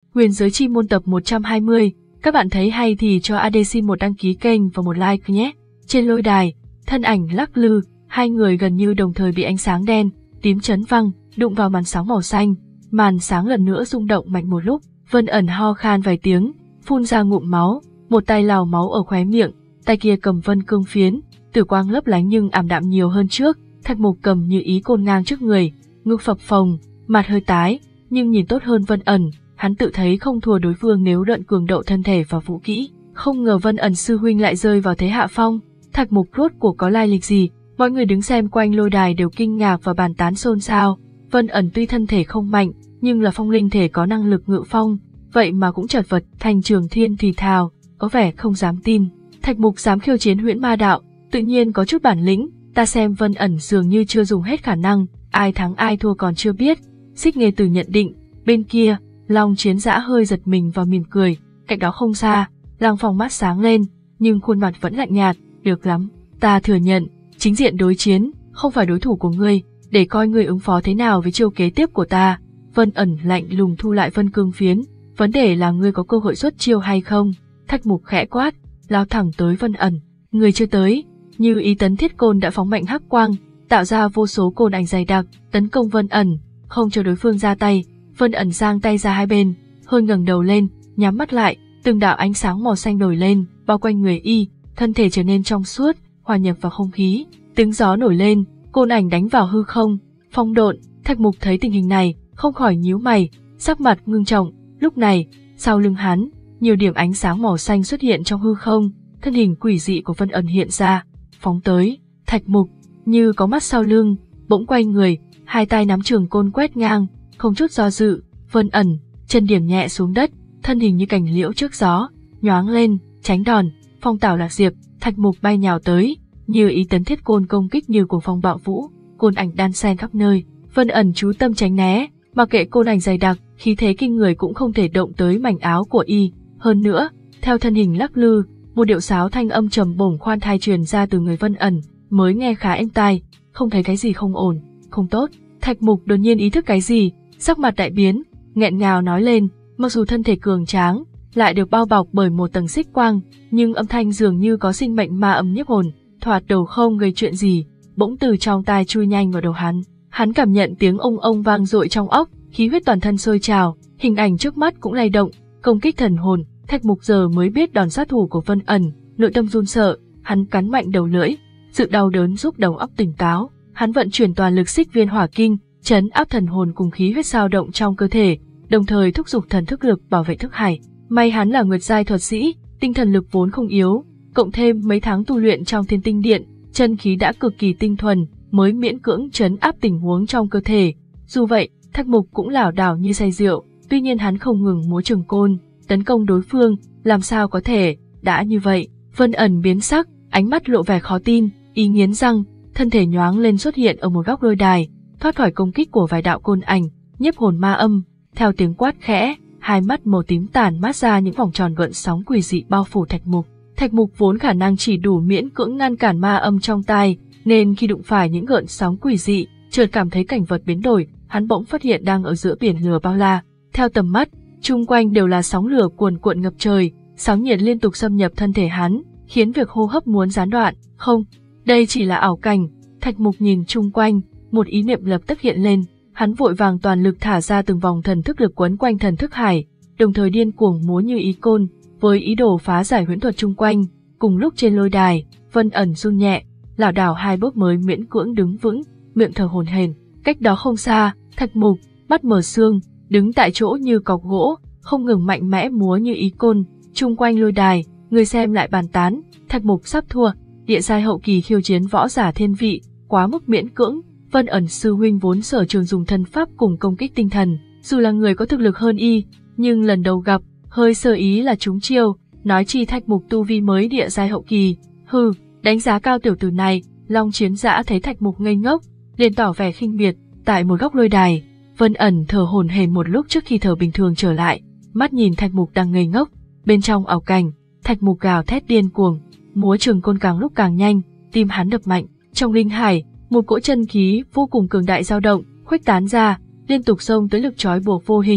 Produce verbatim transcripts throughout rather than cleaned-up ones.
Huyền Giới Chi Môn tập một trăm hai mươi, các bạn thấy hay thì cho a đê xin một đăng ký kênh và một like nhé. Trên lôi đài, thân ảnh lắc lư, hai người gần như đồng thời bị ánh sáng đen, tím chấn văng, đụng vào màn sáng màu xanh. Màn sáng lần nữa rung động mạnh một lúc, Vân Ẩn ho khan vài tiếng, phun ra ngụm máu, một tay lào máu ở khóe miệng, tay kia cầm vân cương phiến, tử quang lấp lánh nhưng ảm đạm nhiều hơn trước. Thạch Mục cầm như ý côn ngang trước người, ngực phập phồng, mặt hơi tái, nhưng nhìn tốt hơn Vân Ẩn, hắn tự thấy không thua đối phương nếu luận cường độ thân thể và vũ kỹ. Không ngờ Vân Ẩn sư huynh lại rơi vào thế hạ phong. Thạch Mục rốt cuộc có lai lịch gì? Mọi người đứng xem quanh lôi đài đều kinh ngạc và bàn tán xôn xao. Vân Ẩn tuy thân thể không mạnh, nhưng là phong linh thể có năng lực ngự phong, vậy mà cũng chật vật. Thành Trường Thiên thì thào, có vẻ không dám tin. Thạch Mục dám khiêu chiến Huyễn Ma Đạo, tự nhiên có chút bản lĩnh. Ta xem Vân Ẩn dường như chưa dùng hết khả năng, ai thắng ai thua còn chưa biết. Xích Nghê Tử nhận định. Bên kia, Long Chiến Dã hơi giật mình và mỉm cười. Cạnh đó không xa, Lăng Phong mắt sáng lên, nhưng khuôn mặt vẫn lạnh nhạt. Được lắm, ta thừa nhận, chính diện đối chiến, không phải đối thủ của ngươi, để coi ngươi ứng phó thế nào với chiêu kế tiếp của ta. Vân Ẩn lạnh lùng thu lại vân cương phiến, vấn đề là ngươi có cơ hội xuất chiêu hay không? Thạch Mục khẽ quát, lao thẳng tới Vân Ẩn. Người chưa tới, như ý tấn thiết côn đã phóng mạnh hắc quang, tạo ra vô số côn ảnh dày đặc, tấn công Vân Ẩn, không cho đối phương ra tay. Vân Ẩn giang tay ra hai bên, hơi ngẩng đầu lên, nhắm mắt lại, từng đạo ánh sáng màu xanh nổi lên, bao quanh người y, thân thể trở nên trong suốt, hòa nhập vào không khí. Tiếng gió nổi lên, côn ảnh đánh vào hư không, phong độn. Thạch Mục thấy tình hình này, không khỏi nhíu mày, sắc mặt ngưng trọng. Lúc này, sau lưng hắn, nhiều điểm ánh sáng màu xanh xuất hiện trong hư không, thân hình quỷ dị của Vân Ẩn hiện ra, phóng tới. Thạch Mục như có mắt sau lưng, bỗng quay người, hai tay nắm trường côn quét ngang, không chút do dự. Vân Ẩn chân điểm nhẹ xuống đất, thân hình như cành liễu trước gió, nhoáng lên, tránh đòn. Phong tảo lạc diệp, Thạch Mục bay nhào tới, như ý tấn thiết côn công kích như cuồng phong bạo vũ, côn ảnh đan xen khắp nơi. Vân Ẩn chú tâm tránh né, mặc kệ côn ảnh dày đặc, khí thế kinh người cũng không thể động tới mảnh áo của y. Hơn nữa, theo thân hình lắc lư, một điệu sáo thanh âm trầm bổng khoan thai truyền ra từ người Vân Ẩn, mới nghe khá êm tai, không thấy cái gì không ổn, không tốt. Thạch Mục đột nhiên ý thức cái gì, sắc mặt đại biến, nghẹn ngào nói lên, mặc dù thân thể cường tráng, lại được bao bọc bởi một tầng xích quang, nhưng âm thanh dường như có sinh mệnh ma âm nhiếp hồn, thoạt đầu không gây chuyện gì, bỗng từ trong tai chui nhanh vào đầu hắn. Hắn cảm nhận tiếng ông ông vang dội trong óc, khí huyết toàn thân sôi trào, hình ảnh trước mắt cũng lay động, công kích thần hồn. Thạch Mục giờ mới biết đòn sát thủ của Vân Ẩn, nội tâm run sợ, hắn cắn mạnh đầu lưỡi, sự đau đớn giúp đầu óc tỉnh táo, hắn vận chuyển toàn lực xích viên hỏa kinh, trấn áp thần hồn cùng khí huyết dao động trong cơ thể, đồng thời thúc giục thần thức lực bảo vệ thức hải. May hắn là nguyệt giai thuật sĩ, tinh thần lực vốn không yếu, cộng thêm mấy tháng tu luyện trong Thiên Tinh Điện, chân khí đã cực kỳ tinh thuần, mới miễn cưỡng trấn áp tình huống trong cơ thể. Dù vậy, Thạch Mục cũng lảo đảo như say rượu, tuy nhiên hắn không ngừng múa trường côn, tấn công đối phương, làm sao có thể, đã như vậy. Vân Ẩn biến sắc, ánh mắt lộ vẻ khó tin, y nghiến răng, thân thể nhoáng lên xuất hiện ở một góc lôi đài, thoát khỏi công kích của vài đạo côn ảnh, nhiếp hồn ma âm. Theo tiếng quát khẽ, hai mắt màu tím tàn mát ra những vòng tròn gợn sóng quỷ dị bao phủ Thạch Mục. Thạch Mục vốn khả năng chỉ đủ miễn cưỡng ngăn cản ma âm trong tai, nên khi đụng phải những gợn sóng quỷ dị, chợt cảm thấy cảnh vật biến đổi, hắn bỗng phát hiện đang ở giữa biển lửa bao la. Theo tầm mắt, chung quanh đều là sóng lửa cuồn cuộn ngập trời, sóng nhiệt liên tục xâm nhập thân thể hắn, khiến việc hô hấp muốn gián đoạn. Không, đây chỉ là ảo cảnh. Thạch Mục nhìn chung quanh, một ý niệm lập tức hiện lên, hắn vội vàng toàn lực thả ra từng vòng thần thức lực quấn quanh thần thức hải, đồng thời điên cuồng múa như ý côn, với ý đồ phá giải huyễn thuật chung quanh. Cùng lúc trên lôi đài, Vân Ẩn run nhẹ, lảo đảo hai bước mới miễn cưỡng đứng vững, miệng thở hổn hển. Cách đó không xa, Thạch Mục mắt mở sương, đứng tại chỗ như cọc gỗ, không ngừng mạnh mẽ múa như ý côn. Chung quanh lôi đài, người xem lại bàn tán, Thạch Mục sắp thua, địa giai hậu kỳ khiêu chiến võ giả thiên vị, quá mức miễn cưỡng. Vân Ẩn sư huynh vốn sở trường dùng thân pháp cùng công kích tinh thần, dù là người có thực lực hơn y, nhưng lần đầu gặp, hơi sơ ý là trúng chiêu, nói chi Thạch Mục tu vi mới địa giai hậu kỳ. Hừ, đánh giá cao tiểu tử này. Long Chiến Dã thấy Thạch Mục ngây ngốc, liền tỏ vẻ khinh miệt. Tại một góc lôi đài, Vân Ẩn thở hổn hển một lúc trước khi thở bình thường trở lại, mắt nhìn Thạch Mục đang ngây ngốc. Bên trong ảo cảnh, Thạch Mục gào thét điên cuồng, múa trường côn càng lúc càng nhanh, tim hắn đập mạnh. Trong linh hải, một cỗ chân khí vô cùng cường đại dao động, khuếch tán ra, liên tục xông tới lực trói buộc vô hình,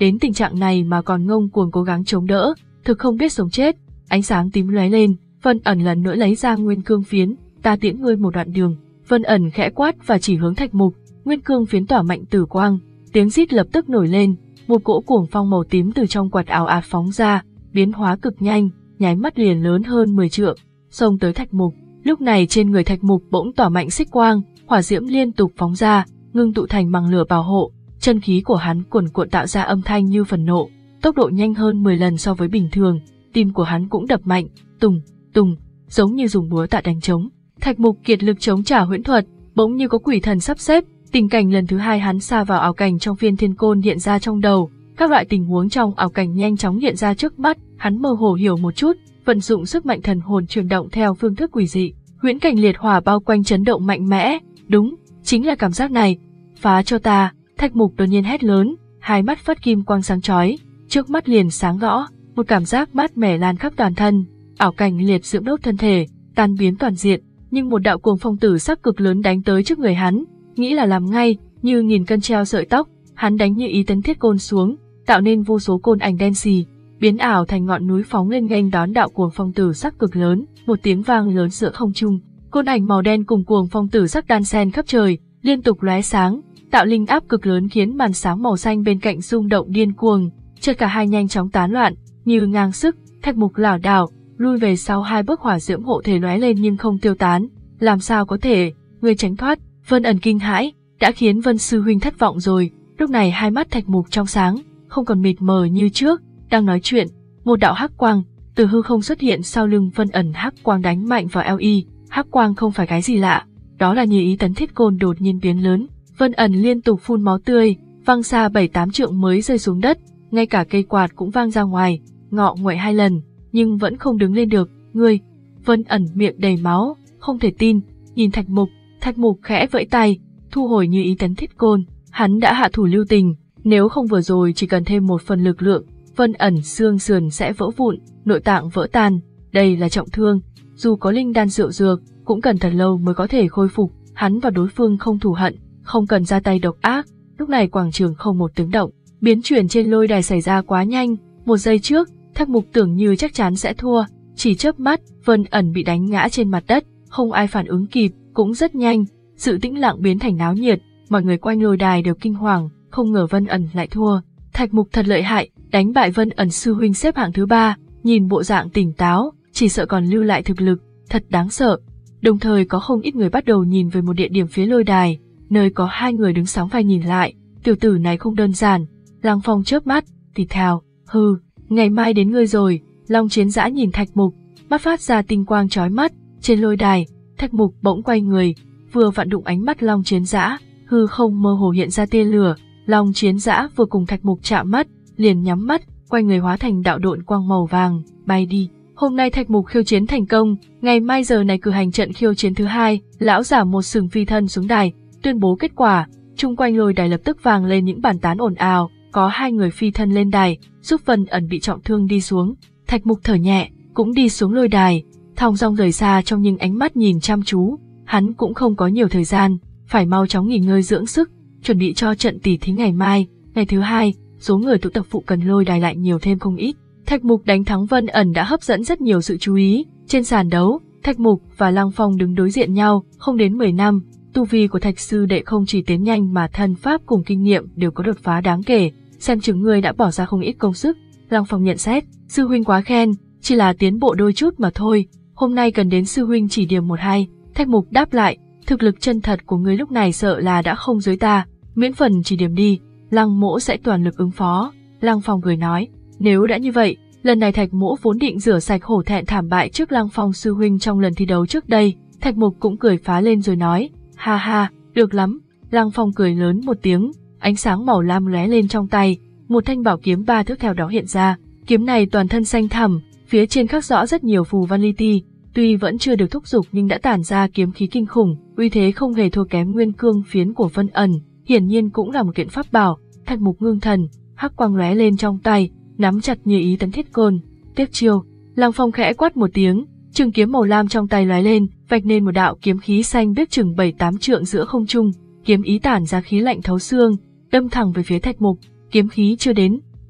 đến tình trạng này mà còn ngông cuồng cố gắng chống đỡ, thực không biết sống chết. Ánh sáng tím lóe lên, Vân Ẩn lần nữa lấy ra nguyên cương phiến, ta tiễn ngươi một đoạn đường. Vân Ẩn khẽ quát và chỉ hướng Thạch Mục, nguyên cương phiến tỏa mạnh tử quang, tiếng rít lập tức nổi lên, một cỗ cuồng phong màu tím từ trong quạt ảo ạt phóng ra, biến hóa cực nhanh, nháy mắt liền lớn hơn mười trượng, xông tới Thạch Mục. Lúc này trên người Thạch Mục bỗng tỏa mạnh xích quang, hỏa diễm liên tục phóng ra, ngưng tụ thành màng lửa bảo hộ, chân khí của hắn cuồn cuộn tạo ra âm thanh như phần nộ, tốc độ nhanh hơn mười lần so với bình thường, tim của hắn cũng đập mạnh, tùng, tùng, giống như dùng búa tạ đánh trống. Thạch Mục kiệt lực chống trả huyễn thuật, bỗng như có quỷ thần sắp xếp, tình cảnh lần thứ hai hắn sa vào ảo cảnh trong phiên thiên côn hiện ra trong đầu, các loại tình huống trong ảo cảnh nhanh chóng hiện ra trước mắt, hắn mơ hồ hiểu một chút, vận dụng sức mạnh thần hồn chuyển động theo phương thức quỷ dị, huyễn cảnh liệt hỏa bao quanh chấn động mạnh mẽ, đúng, chính là cảm giác này, phá cho ta. Thạch Mục đột nhiên hét lớn, hai mắt phát kim quang sáng chói, trước mắt liền sáng rõ, một cảm giác mát mẻ lan khắp toàn thân, ảo cảnh liệt dưỡng đốt thân thể, tan biến toàn diện, nhưng một đạo cuồng phong tử sắc cực lớn đánh tới trước người hắn, nghĩ là làm ngay, như nghìn cân treo sợi tóc, hắn đánh như ý tấn thiết côn xuống, tạo nên vô số côn ảnh đen xì, biến ảo thành ngọn núi phóng lên nghênh đón đạo cuồng phong tử sắc cực lớn, một tiếng vang lớn giữa không trung, côn ảnh màu đen cùng cuồng phong tử sắc đan xen khắp trời, liên tục lóe sáng, tạo linh áp cực lớn khiến màn sáng màu xanh bên cạnh rung động điên cuồng, chợt cả hai nhanh chóng tán loạn, như ngang sức, Thạch Mục lảo đảo, lui về sau hai bước, hỏa diễm hộ thể lóe lên nhưng không tiêu tán, làm sao có thể, người tránh thoát. Vân Ẩn kinh hãi, đã khiến Vân sư huynh thất vọng rồi. Lúc này hai mắt Thạch Mục trong sáng, không còn mịt mờ như trước, đang nói chuyện, một đạo hắc quang từ hư không xuất hiện sau lưng Vân Ẩn, hắc quang đánh mạnh vào eo y, hắc quang không phải cái gì lạ, đó là như ý tấn thiết côn đột nhiên biến lớn. Vân Ẩn liên tục phun máu tươi, văng xa bảy tám trượng mới rơi xuống đất, ngay cả cây quạt cũng vang ra ngoài, ngọ nguậy hai lần, nhưng vẫn không đứng lên được. Ngươi, Vân Ẩn miệng đầy máu, không thể tin, nhìn Thạch Mục, Thạch Mục khẽ vẫy tay, thu hồi như ý tấn thiết côn, hắn đã hạ thủ lưu tình, nếu không vừa rồi chỉ cần thêm một phần lực lượng, Vân Ẩn xương sườn sẽ vỡ vụn, nội tạng vỡ tan, đây là trọng thương, dù có linh đan rượu dược, cũng cần thật lâu mới có thể khôi phục, hắn và đối phương không thù hận, không cần ra tay độc ác. Lúc này quảng trường không một tiếng động, biến chuyển trên lôi đài xảy ra quá nhanh, một giây trước, Thạch Mục tưởng như chắc chắn sẽ thua, chỉ chớp mắt, Vân Ẩn bị đánh ngã trên mặt đất, không ai phản ứng kịp, cũng rất nhanh, sự tĩnh lặng biến thành náo nhiệt, mọi người quanh lôi đài đều kinh hoàng, không ngờ Vân Ẩn lại thua. Thạch Mục thật lợi hại, đánh bại Vân Ẩn sư huynh xếp hạng thứ ba, nhìn bộ dạng tỉnh táo, chỉ sợ còn lưu lại thực lực, thật đáng sợ. Đồng thời có không ít người bắt đầu nhìn về một địa điểm phía lôi đài, nơi có hai người đứng sóng vai nhìn lại, tiểu tử này không đơn giản. Lăng Phong chớp mắt, thì thào, hừ, ngày mai đến ngươi rồi. Long Chiến Dã nhìn Thạch Mục, mắt phát ra tinh quang chói mắt. Trên lôi đài, Thạch Mục bỗng quay người, vừa vặn đụng ánh mắt Long Chiến Dã, hư không mơ hồ hiện ra tia lửa. Long Chiến Dã vừa cùng Thạch Mục chạm mắt, liền nhắm mắt, quay người hóa thành đạo độn quang màu vàng, bay đi. Hôm nay Thạch Mục khiêu chiến thành công, ngày mai giờ này cử hành trận khiêu chiến thứ hai. Lão giả một sừng phi thân xuống đài, tuyên bố kết quả. Chung quanh lôi đài lập tức vang lên những bàn tán ồn ào. Có hai người phi thân lên đài, giúp Vân Ẩn bị trọng thương đi xuống. Thạch Mục thở nhẹ, cũng đi xuống lôi đài, thong dong rời xa trong những ánh mắt nhìn chăm chú. Hắn cũng không có nhiều thời gian, phải mau chóng nghỉ ngơi dưỡng sức, chuẩn bị cho trận tỉ thí ngày mai. Ngày thứ hai, số người tụ tập phụ cận lôi đài lại nhiều thêm không ít. Thạch Mục đánh thắng Vân Ẩn đã hấp dẫn rất nhiều sự chú ý. Trên sàn đấu, Thạch Mục và Lăng Phong đứng đối diện nhau, không đến mười năm, tu vi của Thạch sư đệ không chỉ tiến nhanh mà thân pháp cùng kinh nghiệm đều có đột phá đáng kể, xem chừng ngươi đã bỏ ra không ít công sức. Lăng Phong nhận xét, sư huynh quá khen, chỉ là tiến bộ đôi chút mà thôi, hôm nay cần đến sư huynh chỉ điểm một hai. Thạch Mục đáp lại, thực lực chân thật của ngươi lúc này sợ là đã không dưới ta, miễn phần chỉ điểm đi, Lăng mỗ sẽ toàn lực ứng phó. Lăng Phong cười nói, nếu đã như vậy, lần này Thạch mỗ vốn định rửa sạch hổ thẹn thảm bại trước Lăng Phong sư huynh trong lần thi đấu trước đây. Thạch Mục cũng cười phá lên rồi nói, ha ha, được lắm. Lăng Phong cười lớn một tiếng, ánh sáng màu lam lóe lên trong tay, một thanh bảo kiếm ba thước theo đó hiện ra. Kiếm này toàn thân xanh thẳm, phía trên khắc rõ rất nhiều phù văn li ti, tuy vẫn chưa được thúc giục nhưng đã tản ra kiếm khí kinh khủng, uy thế không hề thua kém nguyên cương phiến của Vân Ẩn, hiển nhiên cũng là một kiện pháp bảo. Thạch Mục ngưng thần, hắc quang lóe lên trong tay, nắm chặt như ý tấn thiết côn, tiếp chiêu. Lăng Phong khẽ quát một tiếng, trường kiếm màu lam trong tay lóe lên, vạch nên một đạo kiếm khí xanh biếc chừng bảy tám trượng giữa không trung, kiếm ý tản ra khí lạnh thấu xương, đâm thẳng về phía Thạch Mục. Kiếm khí chưa đến,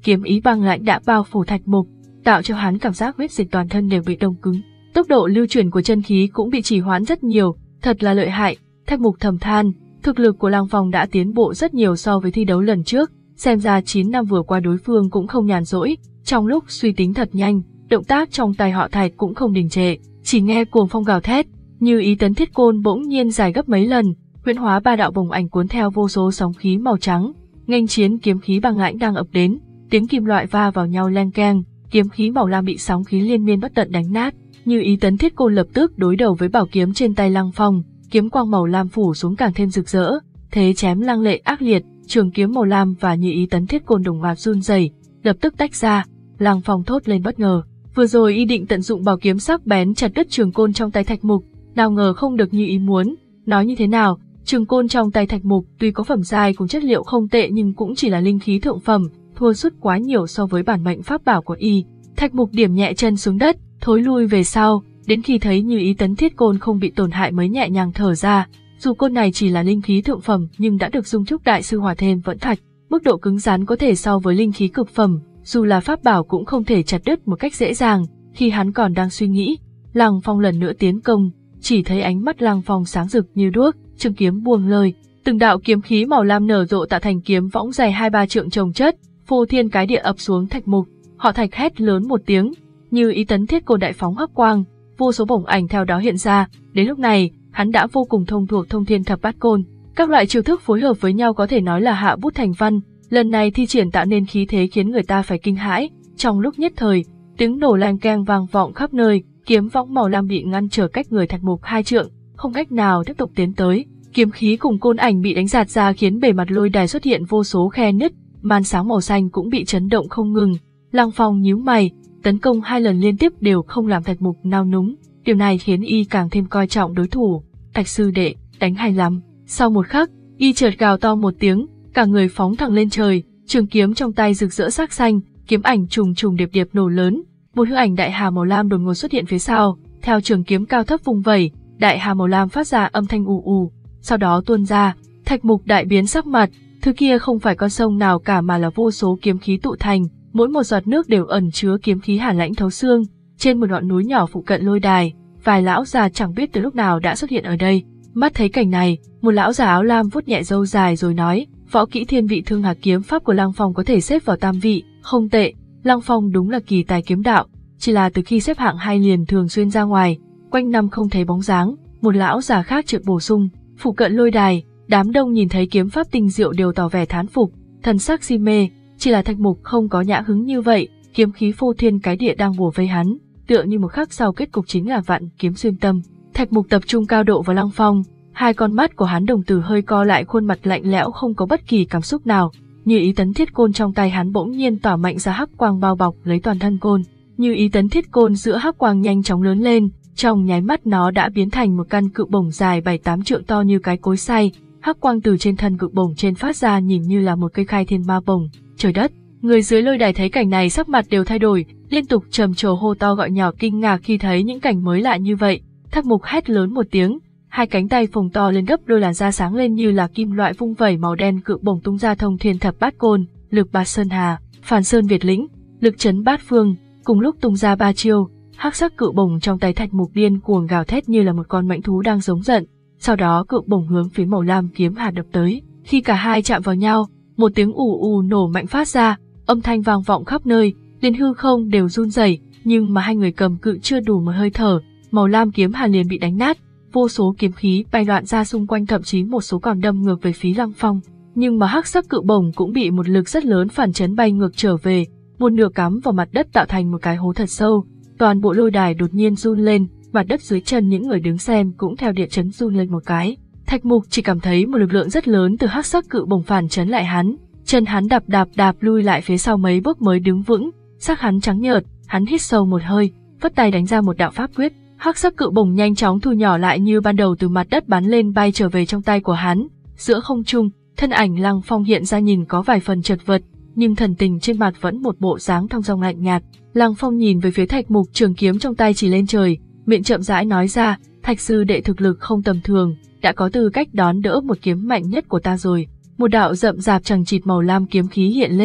kiếm ý băng lãnh đã bao phủ Thạch Mục, tạo cho hắn cảm giác huyết dịch toàn thân đều bị đông cứng. Tốc độ lưu chuyển của chân khí cũng bị trì hoãn rất nhiều, thật là lợi hại. Thạch Mục thầm than, thực lực của Lăng Phong đã tiến bộ rất nhiều so với thi đấu lần trước, xem ra chín năm vừa qua đối phương cũng không nhàn rỗi, trong lúc suy tính thật nhanh, động tác trong tay họ Thạch cũng không đình trệ, chỉ nghe cuồng phong gào thét, Như Ý Tấn Thiết Côn bỗng nhiên dài gấp mấy lần, huyễn hóa ba đạo bồng ảnh cuốn theo vô số sóng khí màu trắng, nghênh chiến kiếm khí băng lãnh đang ập đến, tiếng kim loại va vào nhau leng keng, kiếm khí màu lam bị sóng khí liên miên bất tận đánh nát. Như Ý Tấn Thiết Côn lập tức đối đầu với bảo kiếm trên tay Lăng Phong, kiếm quang màu lam phủ xuống càng thêm rực rỡ, thế chém lăng lệ ác liệt, trường kiếm màu lam và Như Ý Tấn Thiết Côn đồng loạt run rẩy, lập tức tách ra. Lăng Phong thốt lên bất ngờ, vừa rồi y định tận dụng bảo kiếm sắc bén chặt đứt trường côn trong tay Thạch Mục, nào ngờ không được như ý muốn. Nói như thế nào, trường côn trong tay Thạch Mục tuy có phẩm giai cùng chất liệu không tệ nhưng cũng chỉ là linh khí thượng phẩm, thua sút quá nhiều so với bản mệnh pháp bảo của y. Thạch Mục điểm nhẹ chân xuống đất, thối lui về sau, đến khi thấy Như Ý Tấn Thiết Côn không bị tổn hại mới nhẹ nhàng thở ra. Dù côn này chỉ là linh khí thượng phẩm nhưng đã được dung trúc đại sư hòa thêm vẫn thạch, mức độ cứng rắn có thể so với linh khí cực phẩm, dù là pháp bảo cũng không thể chặt đứt một cách dễ dàng. Khi hắn còn đang suy nghĩ, Lăng Phong lần nữa tiến công, chỉ thấy ánh mắt Lăng Phong sáng rực như đuốc, trường kiếm buông lơi, từng đạo kiếm khí màu lam nở rộ tạo thành kiếm võng dài hai ba trượng chồng chất, phô thiên cái địa ập xuống Thạch Mục. Họ Thạch hét lớn một tiếng, Như Ý Tấn Thiết Côn đại phóng hắc quang, vô số bổng ảnh theo đó hiện ra. Đến lúc này, hắn đã vô cùng thông thuộc thông thiên thập bát côn, các loại chiêu thức phối hợp với nhau có thể nói là hạ bút thành văn. Lần này thi triển tạo nên khí thế khiến người ta phải kinh hãi. Trong lúc nhất thời, tiếng nổ leng keng vang vọng khắp nơi, kiếm võng màu lam bị ngăn trở cách người Thạch Mục hai trượng, không cách nào tiếp tục tiến tới. Kiếm khí cùng côn ảnh bị đánh giạt ra khiến bề mặt lôi đài xuất hiện vô số khe nứt, màn sáng màu xanh cũng bị chấn động không ngừng. Lăng Phong nhíu mày, tấn công hai lần liên tiếp đều không làm Thạch Mục nao núng, điều này khiến y càng thêm coi trọng đối thủ. Thạch sư đệ, đánh hay lắm. Sau một khắc, y chợt gào to một tiếng, cả người phóng thẳng lên trời, trường kiếm trong tay rực rỡ sắc xanh, kiếm ảnh trùng trùng điệp điệp nổ lớn, một hư ảnh đại hà màu lam đột ngột xuất hiện phía sau, theo trường kiếm cao thấp vung vẩy, đại hà màu lam phát ra âm thanh ù ù, sau đó tuôn ra. Thạch Mục đại biến sắc mặt, thứ kia không phải con sông nào cả mà là vô số kiếm khí tụ thành, mỗi một giọt nước đều ẩn chứa kiếm khí hàn lãnh thấu xương. Trên một ngọn núi nhỏ phụ cận lôi đài, vài lão già chẳng biết từ lúc nào đã xuất hiện ở đây. Mắt thấy cảnh này, một lão già áo lam vuốt nhẹ râu dài rồi nói, võ kỹ thiên vị thương hà kiếm pháp của Lăng Phong có thể xếp vào tam vị, không tệ. Lăng Phong đúng là kỳ tài kiếm đạo, chỉ là từ khi xếp hạng hai liền thường xuyên ra ngoài, quanh năm không thấy bóng dáng. Một lão già khác chợt bổ sung, phụ cận lôi đài, đám đông nhìn thấy kiếm pháp tinh diệu đều tỏ vẻ thán phục, thần sắc si mê. Chỉ là Thạch Mục không có nhã hứng như vậy, kiếm khí phô thiên cái địa đang bủa vây hắn, tựa như một khắc sau kết cục chính là vạn kiếm xuyên tâm. Thạch Mục tập trung cao độ vào Lăng Phong, hai con mắt của hắn đồng tử hơi co lại, khuôn mặt lạnh lẽo không có bất kỳ cảm xúc nào. Như Ý Tấn Thiết Côn trong tay hắn bỗng nhiên tỏa mạnh ra hắc quang bao bọc lấy toàn thân côn. Như Ý Tấn Thiết Côn giữa hắc quang nhanh chóng lớn lên, trong nháy mắt nó đã biến thành một căn cự bổng dài bảy tám trượng to như cái cối xay. Hắc quang từ trên thân cự bổng trên phát ra nhìn như là một cây khai thiên ma bổng. Trời đất, người dưới lôi đài thấy cảnh này sắc mặt đều thay đổi, liên tục trầm trồ hô to gọi nhỏ kinh ngạc khi thấy những cảnh mới lạ như vậy. Thạch Mục hét lớn một tiếng, hai cánh tay phồng to lên gấp đôi, làn da sáng lên như là kim loại vung vẩy màu đen, cự bổng tung ra thông thiên thập bát côn, lực bát sơn hà, phản sơn việt lĩnh, lực chấn bát phương, cùng lúc tung ra ba chiêu. Hắc sắc cự bổng trong tay Thạch Mục điên cuồng gào thét như là một con mãnh thú đang giống giận, sau đó cự bổng hướng phía màu lam kiếm hạt đập tới. Khi cả hai chạm vào nhau, một tiếng ù ù nổ mạnh phát ra, âm thanh vang vọng khắp nơi, liền hư không đều run rẩy. Nhưng mà hai người cầm cự chưa đủ một hơi thở, màu lam kiếm hàn liền bị đánh nát, vô số kiếm khí bay loạn ra xung quanh, thậm chí một số còn đâm ngược về phía Lăng Phong. Nhưng mà hắc sắc cự bổng cũng bị một lực rất lớn phản chấn bay ngược trở về, một nửa cắm vào mặt đất tạo thành một cái hố thật sâu. Toàn bộ lôi đài đột nhiên run lên, mặt đất dưới chân những người đứng xem cũng theo địa chấn run lên một cái. Thạch Mục chỉ cảm thấy một lực lượng rất lớn từ hắc sắc cự bổng phản chấn lại hắn, chân hắn đạp đạp đạp lui lại phía sau mấy bước mới đứng vững, sắc hắn trắng nhợt, hắn hít sâu một hơi, vất tay đánh ra một đạo pháp quyết, hắc sắc cự bổng nhanh chóng thu nhỏ lại như ban đầu, từ mặt đất bắn lên bay trở về trong tay của hắn. Giữa không trung, thân ảnh Lăng Phong hiện ra nhìn có vài phần chật vật, nhưng thần tình trên mặt vẫn một bộ dáng thong dong lạnh nhạt. Lăng Phong nhìn về phía Thạch Mục, trường kiếm trong tay chỉ lên trời, miệng chậm rãi nói ra, Thạch sư đệ thực lực không tầm thường, đã có tư cách đón đỡ một kiếm mạnh nhất của ta rồi. Một đạo rậm rạp chằng chịt màu lam kiếm khí hiện lên,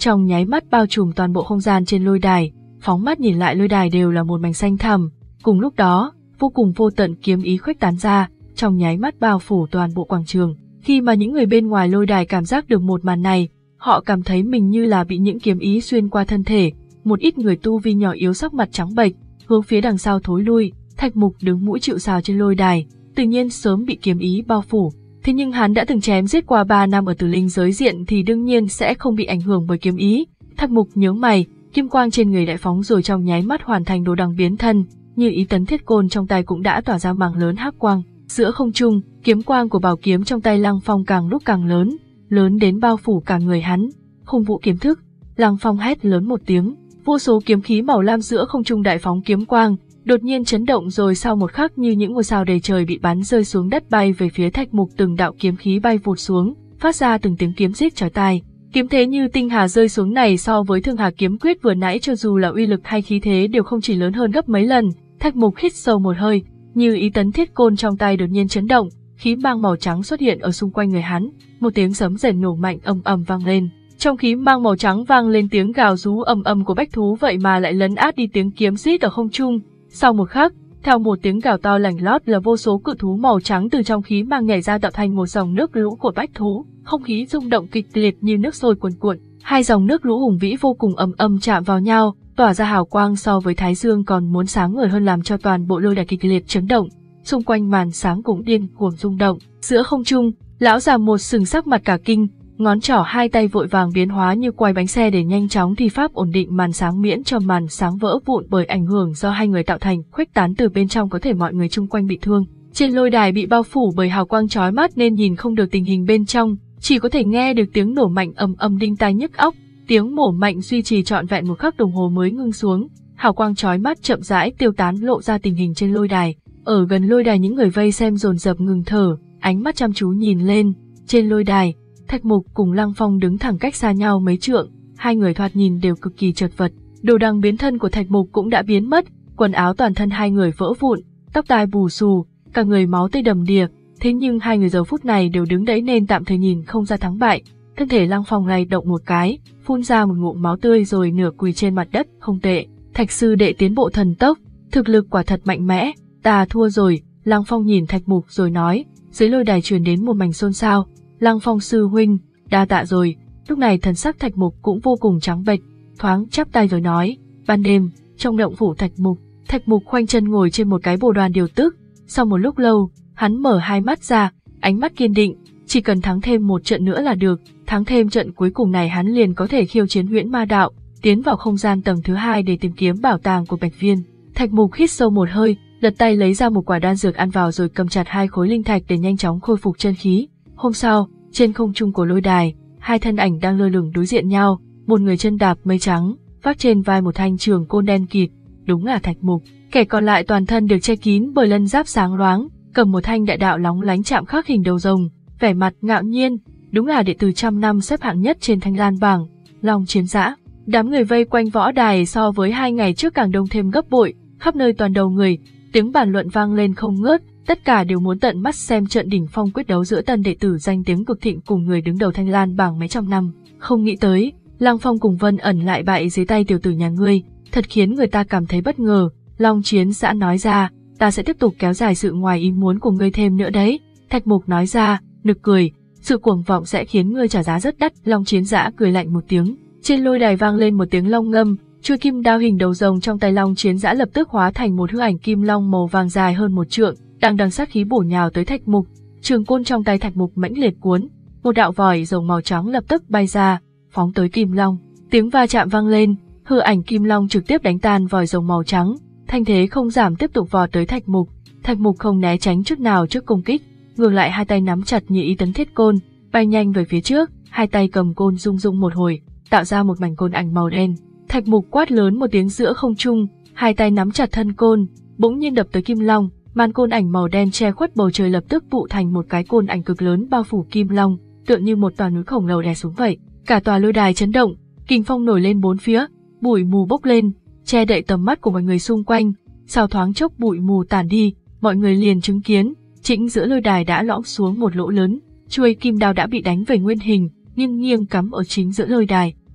trong nháy mắt bao trùm toàn bộ không gian trên lôi đài, phóng mắt nhìn lại lôi đài đều là một mảnh xanh thẳm. Cùng lúc đó, vô cùng vô tận kiếm ý khuếch tán ra, trong nháy mắt bao phủ toàn bộ quảng trường. Khi mà những người bên ngoài lôi đài cảm giác được một màn này, họ cảm thấy mình như là bị những kiếm ý xuyên qua thân thể. Một ít người tu vi nhỏ yếu sắc mặt trắng bệch, hướng phía đằng sau thối lui. Thạch Mục đứng mũi chịu sào trên lôi đài, tự nhiên sớm bị kiếm ý bao phủ. Thế nhưng hắn đã từng chém giết qua ba năm ở tử linh giới diện thì đương nhiên sẽ không bị ảnh hưởng bởi kiếm ý. Thạch Mục nhướng mày, kim quang trên người đại phóng rồi trong nháy mắt hoàn thành đồ đằng biến thân, như ý tấn thiết côn trong tay cũng đã tỏa ra mảng lớn hắc quang. Giữa không trung, kiếm quang của bảo kiếm trong tay Lăng Phong càng lúc càng lớn, lớn đến bao phủ cả người hắn. Khung vũ kiếm thức, Lăng Phong hét lớn một tiếng, vô số kiếm khí màu lam giữa không trung đại phóng kiếm quang, đột nhiên chấn động rồi sau một khắc như những ngôi sao đầy trời bị bắn rơi xuống đất bay về phía Thạch Mục, từng đạo kiếm khí bay vụt xuống, phát ra từng tiếng kiếm rít chói tai. Kiếm thế như tinh hà rơi xuống này so với Thương Hà kiếm quyết vừa nãy cho dù là uy lực hay khí thế đều không chỉ lớn hơn gấp mấy lần. Thạch Mục hít sâu một hơi, như ý tấn thiết côn trong tay đột nhiên chấn động, khí mang màu trắng xuất hiện ở xung quanh người hắn, một tiếng sấm rền nổ mạnh ầm ầm vang lên. Trong khí mang màu trắng vang lên tiếng gào rú ầm ầm của bách thú, vậy mà lại lấn át đi tiếng kiếm rít ở không trung. Sau một khắc, theo một tiếng gào to lành lót là vô số cự thú màu trắng từ trong khí mang nhảy ra tạo thành một dòng nước lũ của bách thú, không khí rung động kịch liệt như nước sôi cuồn cuộn. Hai dòng nước lũ hùng vĩ vô cùng ầm ầm chạm vào nhau, tỏa ra hào quang so với thái dương còn muốn sáng ngời hơn, làm cho toàn bộ lôi đài kịch liệt chấn động. Xung quanh màn sáng cũng điên cuồng rung động. Giữa không trung, lão già một sừng sắc mặt cả kinh, ngón trỏ hai tay vội vàng biến hóa như quay bánh xe để nhanh chóng thi pháp ổn định màn sáng, miễn cho màn sáng vỡ vụn bởi ảnh hưởng do hai người tạo thành, khuếch tán từ bên trong có thể mọi người chung quanh bị thương. Trên lôi đài bị bao phủ bởi hào quang chói mắt nên nhìn không được tình hình bên trong, chỉ có thể nghe được tiếng nổ mạnh ầm ầm đinh tai nhức óc. Tiếng nổ mạnh duy trì trọn vẹn một khắc đồng hồ mới ngưng xuống, hào quang chói mắt chậm rãi tiêu tán lộ ra tình hình trên lôi đài. Ở gần lôi đài những người vây xem dồn dập ngừng thở, ánh mắt chăm chú nhìn lên. Trên lôi đài, Thạch Mục cùng Lăng Phong đứng thẳng cách xa nhau mấy trượng, hai người thoạt nhìn đều cực kỳ chật vật. Đồ đằng biến thân của Thạch Mục cũng đã biến mất, quần áo toàn thân hai người vỡ vụn, tóc tai bù xù, cả người máu tươi đầm đìa. Thế nhưng hai người giờ phút này đều đứng đấy nên tạm thời nhìn không ra thắng bại. Thân thể Lăng Phong lay động một cái, phun ra một ngụm máu tươi rồi nửa quỳ trên mặt đất. Không tệ, Thạch sư đệ tiến bộ thần tốc, thực lực quả thật mạnh mẽ. Ta thua rồi. Lăng Phong nhìn Thạch Mục rồi nói. Dưới lôi đài truyền đến một mảnh xôn xao. Lăng Phong sư huynh, đa tạ rồi. Lúc này thần sắc Thạch Mục cũng vô cùng trắng bệch, thoáng chắp tay rồi nói. Ban đêm, trong động phủ Thạch Mục, Thạch Mục khoanh chân ngồi trên một cái bồ đoàn điều tức. Sau một lúc lâu, hắn mở hai mắt ra, ánh mắt kiên định. Chỉ cần thắng thêm một trận nữa là được, thắng thêm trận cuối cùng này hắn liền có thể khiêu chiến huyễn ma đạo, tiến vào không gian tầng thứ hai để tìm kiếm bảo tàng của Bạch Viên. Thạch Mục hít sâu một hơi, lật tay lấy ra một quả đan dược ăn vào rồi cầm chặt hai khối linh thạch để nhanh chóng khôi phục chân khí. Hôm sau, trên không trung của lôi đài, hai thân ảnh đang lơ lửng đối diện nhau, một người chân đạp mây trắng, vác trên vai một thanh trường côn đen kịt, đúng là Thạch Mục. Kẻ còn lại toàn thân được che kín bởi lân giáp sáng loáng, cầm một thanh đại đạo lóng lánh chạm khắc hình đầu rồng, vẻ mặt ngạo nhiên, đúng là đệ tử trăm năm xếp hạng nhất trên Thanh Lan bảng. Long Chiến Dã. Đám người vây quanh võ đài so với hai ngày trước càng đông thêm gấp bội, khắp nơi toàn đầu người, tiếng bàn luận vang lên không ngớt, tất cả đều muốn tận mắt xem trận đỉnh phong quyết đấu giữa tân đệ tử danh tiếng cực thịnh cùng người đứng đầu Thanh Lan bảng mấy trăm năm. Không nghĩ tới, Lăng Phong cùng Vân Ẩn lại bại dưới tay tiểu tử nhà ngươi, thật khiến người ta cảm thấy bất ngờ. Long Chiến Dã nói ra, ta sẽ tiếp tục kéo dài sự ngoài ý muốn của ngươi thêm nữa đấy. Thạch Mục nói ra, nực cười, sự cuồng vọng sẽ khiến ngươi trả giá rất đắt. Long Chiến Dã cười lạnh một tiếng, trên lôi đài vang lên một tiếng long ngâm, chuôi kim đao hình đầu rồng trong tay Long Chiến Dã lập tức hóa thành một hư ảnh kim long màu vàng dài hơn một trượng, đằng đằng sát khí bổ nhào tới Thạch Mục. Trường côn trong tay Thạch Mục mãnh liệt cuốn, một đạo vòi rồng màu trắng lập tức bay ra, phóng tới kim long. Tiếng va chạm vang lên, hư ảnh kim long trực tiếp đánh tan vòi rồng màu trắng, thanh thế không giảm tiếp tục vọt tới Thạch Mục. Thạch Mục không né tránh chút nào trước công kích, ngược lại hai tay nắm chặt như ý tấn thiết côn, bay nhanh về phía trước, hai tay cầm côn rung rung một hồi, tạo ra một mảnh côn ảnh màu đen. Thạch Mục quát lớn một tiếng giữa không trung, hai tay nắm chặt thân côn, bỗng nhiên đập tới kim long, màn côn ảnh màu đen che khuất bầu trời lập tức tụ thành một cái côn ảnh cực lớn bao phủ kim long, tựa như một tòa núi khổng lồ đè xuống vậy. Cả tòa lôi đài chấn động, kình phong nổi lên bốn phía, bụi mù bốc lên, che đậy tầm mắt của mọi người xung quanh. Sau thoáng chốc bụi mù tản đi, mọi người liền chứng kiến, chính giữa lôi đài đã lõm xuống một lỗ lớn, chuôi kim đao đã bị đánh về nguyên hình, nghiêng nghiêng cắm ở chính giữa lôi đài.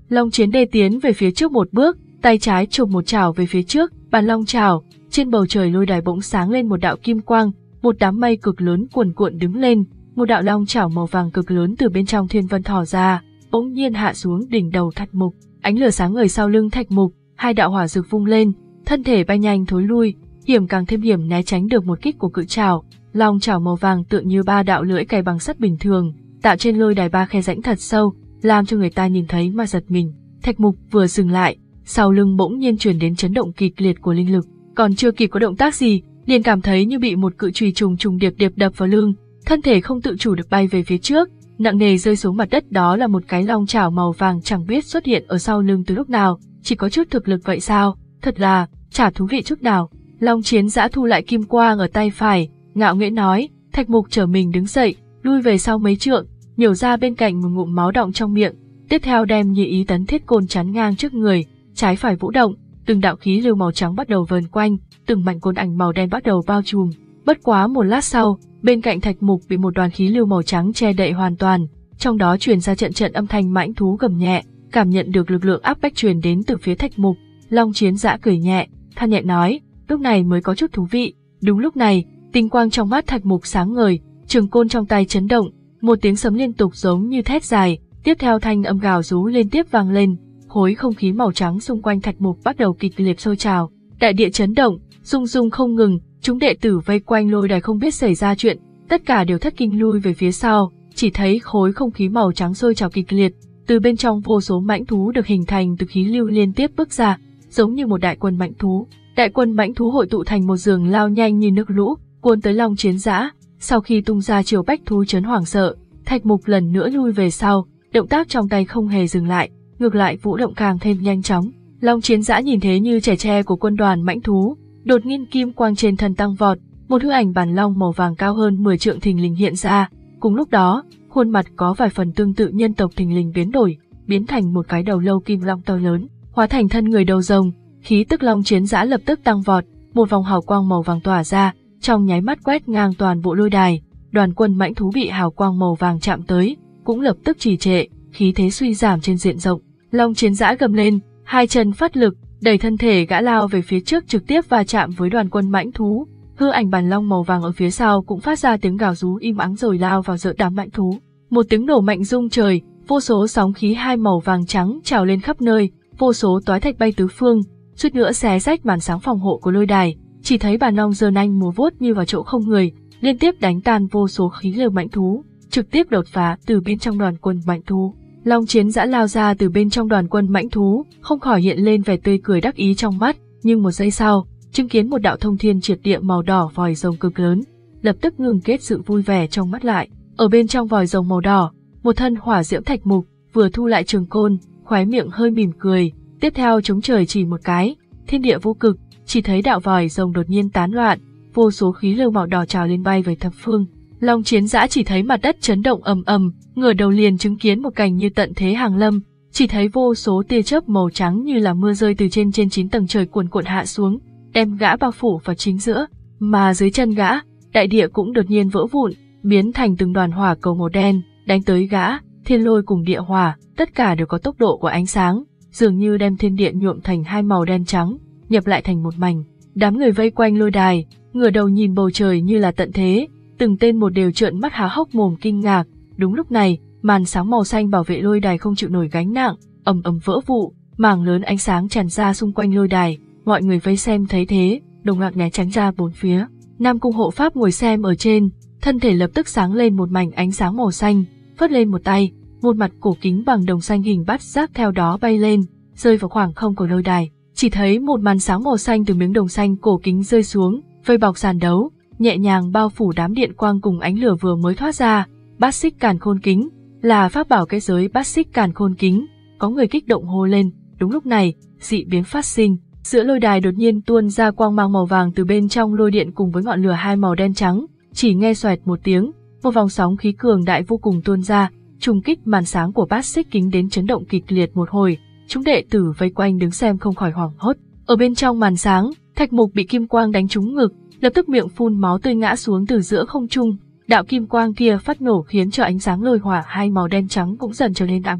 Long Chiến Đê tiến về phía trước một bước, tay trái chụp một chảo về phía trước, bàn long chảo, trên bầu trời lôi đài bỗng sáng lên một đạo kim quang, một đám mây cực lớn cuồn cuộn đứng lên, một đạo long chảo màu vàng cực lớn từ bên trong thiên vân thò ra, bỗng nhiên hạ xuống đỉnh đầu Thạch Mục. Ánh lửa sáng ngời sau lưng Thạch Mục, hai đạo hỏa dược vung lên, thân thể bay nhanh thối lui, hiểm càng thêm hiểm né tránh được một kích của cự chảo. Long chảo màu vàng tựa như ba đạo lưỡi cày bằng sắt bình thường, tạo trên lôi đài ba khe rãnh thật sâu, làm cho người ta nhìn thấy mà giật mình. Thạch Mục vừa dừng lại, sau lưng bỗng nhiên truyền đến chấn động kịch liệt của linh lực, còn chưa kịp có động tác gì, liền cảm thấy như bị một cự chùy trùng trùng điệp điệp đập vào lưng, thân thể không tự chủ được bay về phía trước, nặng nề rơi xuống mặt đất. Đó là một cái long chảo màu vàng chẳng biết xuất hiện ở sau lưng từ lúc nào, chỉ có chút thực lực vậy sao, thật là chả thú vị chút nào. Long Chiến Dã thu lại kim quang ở tay phải, ngạo nghễ nói. Thạch Mục trở mình đứng dậy, lui về sau mấy trượng, nhổ ra bên cạnh một ngụm máu đọng trong miệng, tiếp theo đem Như Ý Tấn Thiết Côn chắn ngang trước người, trái phải vũ động, từng đạo khí lưu màu trắng bắt đầu vờn quanh, từng mảnh côn ảnh màu đen bắt đầu bao trùm. Bất quá một lát sau, bên cạnh Thạch Mục bị một đoàn khí lưu màu trắng che đậy hoàn toàn, trong đó truyền ra trận trận âm thanh mãnh thú gầm nhẹ, cảm nhận được lực lượng áp bách truyền đến từ phía Thạch Mục. Long Chiến Dã cười nhẹ, than nhẹ nói, lúc này mới có chút thú vị. Đúng lúc này, tinh quang trong mắt Thạch Mục sáng ngời, trường côn trong tay chấn động, một tiếng sấm liên tục giống như thét dài, tiếp theo thanh âm gào rú liên tiếp vang lên, khối không khí màu trắng xung quanh Thạch Mục bắt đầu kịch liệt sôi trào, đại địa chấn động, rung rung không ngừng, chúng đệ tử vây quanh lôi đài không biết xảy ra chuyện, tất cả đều thất kinh lui về phía sau, chỉ thấy khối không khí màu trắng sôi trào kịch liệt, từ bên trong vô số mãnh thú được hình thành từ khí lưu liên tiếp bước ra, giống như một đại quân mãnh thú. Đại quân mãnh thú hội tụ thành một giường lao nhanh như nước lũ, cuốn tới Long Chiến Dã. Sau khi tung ra chiều bách thú chấn hoảng sợ, Thạch Mục lần nữa lui về sau, động tác trong tay không hề dừng lại, ngược lại vũ động càng thêm nhanh chóng. Long Chiến Dã nhìn thế như trẻ tre của quân đoàn mãnh thú, đột nhiên kim quang trên thân tăng vọt, một hư ảnh bản long màu vàng cao hơn mười trượng thình lình hiện ra. Cùng lúc đó, khuôn mặt có vài phần tương tự nhân tộc thình lình biến đổi, biến thành một cái đầu lâu kim long to lớn, hóa thành thân người đầu rồng. Khí tức Long Chiến Dã lập tức tăng vọt, một vòng hào quang màu vàng tỏa ra, trong nháy mắt quét ngang toàn bộ lôi đài. Đoàn quân mãnh thú bị hào quang màu vàng chạm tới, cũng lập tức trì trệ, khí thế suy giảm trên diện rộng. Long Chiến Dã gầm lên, hai chân phát lực, đẩy thân thể gã lao về phía trước trực tiếp va chạm với đoàn quân mãnh thú. Hư ảnh bản long màu vàng ở phía sau cũng phát ra tiếng gào rú im ắng rồi lao vào giữa đám mãnh thú. Một tiếng nổ mạnh rung trời, vô số sóng khí hai màu vàng trắng trào lên khắp nơi, vô số toái thạch bay tứ phương, suýt nữa xé rách màn sáng phòng hộ của lôi đài. Chỉ thấy bản long giơ nanh múa vuốt như vào chỗ không người, liên tiếp đánh tan vô số khí lưu mãnh thú, trực tiếp đột phá từ bên trong đoàn quân mãnh thú. Long Chiến Dã lao ra từ bên trong đoàn quân mãnh thú, không khỏi hiện lên vẻ tươi cười đắc ý trong mắt, nhưng một giây sau, chứng kiến một đạo thông thiên triệt địa màu đỏ vòi rồng cực lớn, lập tức ngừng kết sự vui vẻ trong mắt lại. Ở bên trong vòi rồng màu đỏ, một thân hỏa diễm Thạch Mục vừa thu lại trường côn, khóe miệng hơi mỉm cười, tiếp theo chống trời chỉ một cái, thiên địa vô cực, chỉ thấy đạo vòi rồng đột nhiên tán loạn, vô số khí lưu màu đỏ trào lên bay về thập phương. Long Chiến Dã chỉ thấy mặt đất chấn động ầm ầm, ngửa đầu liền chứng kiến một cảnh như tận thế hàng lâm, chỉ thấy vô số tia chớp màu trắng như là mưa rơi từ trên trên chín tầng trời cuồn cuộn hạ xuống, đem gã bao phủ vào chính giữa, mà dưới chân gã, đại địa cũng đột nhiên vỡ vụn, biến thành từng đoàn hỏa cầu màu đen, đánh tới gã. Thiên lôi cùng địa hỏa, tất cả đều có tốc độ của ánh sáng, dường như đem thiên địa nhuộm thành hai màu đen trắng, nhập lại thành một mảnh. Đám người vây quanh lôi đài, ngửa đầu nhìn bầu trời như là tận thế, từng tên một đều trợn mắt há hốc mồm kinh ngạc. Đúng lúc này, màn sáng màu xanh bảo vệ lôi đài không chịu nổi gánh nặng, ầm ầm vỡ vụn, mảng lớn ánh sáng tràn ra xung quanh lôi đài. Mọi người vây xem thấy thế, đồng loạt né tránh ra bốn phía. Nam Cung hộ pháp ngồi xem ở trên, thân thể lập tức sáng lên một mảnh ánh sáng màu xanh, phất lên một tay, một mặt cổ kính bằng đồng xanh hình bát giác theo đó bay lên, rơi vào khoảng không của lôi đài. Chỉ thấy một màn sáng màu xanh từ miếng đồng xanh cổ kính rơi xuống, vây bọc sàn đấu, nhẹ nhàng bao phủ đám điện quang cùng ánh lửa vừa mới thoát ra. Bát xích càn khôn kính là pháp bảo kết giới bát xích càn khôn kính. Có người kích động hô lên. Đúng lúc này, dị biến phát sinh, giữa lôi đài đột nhiên tuôn ra quang mang màu vàng từ bên trong lôi điện cùng với ngọn lửa hai màu đen trắng. Chỉ nghe xoẹt một tiếng, một vòng sóng khí cường đại vô cùng tuôn ra, trùng kích màn sáng của bát xích kính đến chấn động kịch liệt một hồi. Chúng đệ tử vây quanh đứng xem không khỏi hoảng hốt. Ở bên trong màn sáng, Thạch Mục bị kim quang đánh trúng ngực, lập tức miệng phun máu tươi ngã xuống từ giữa không trung. Đạo kim quang kia phát nổ khiến cho ánh sáng lôi hỏa hai màu đen trắng cũng dần trở nên ảm đạm.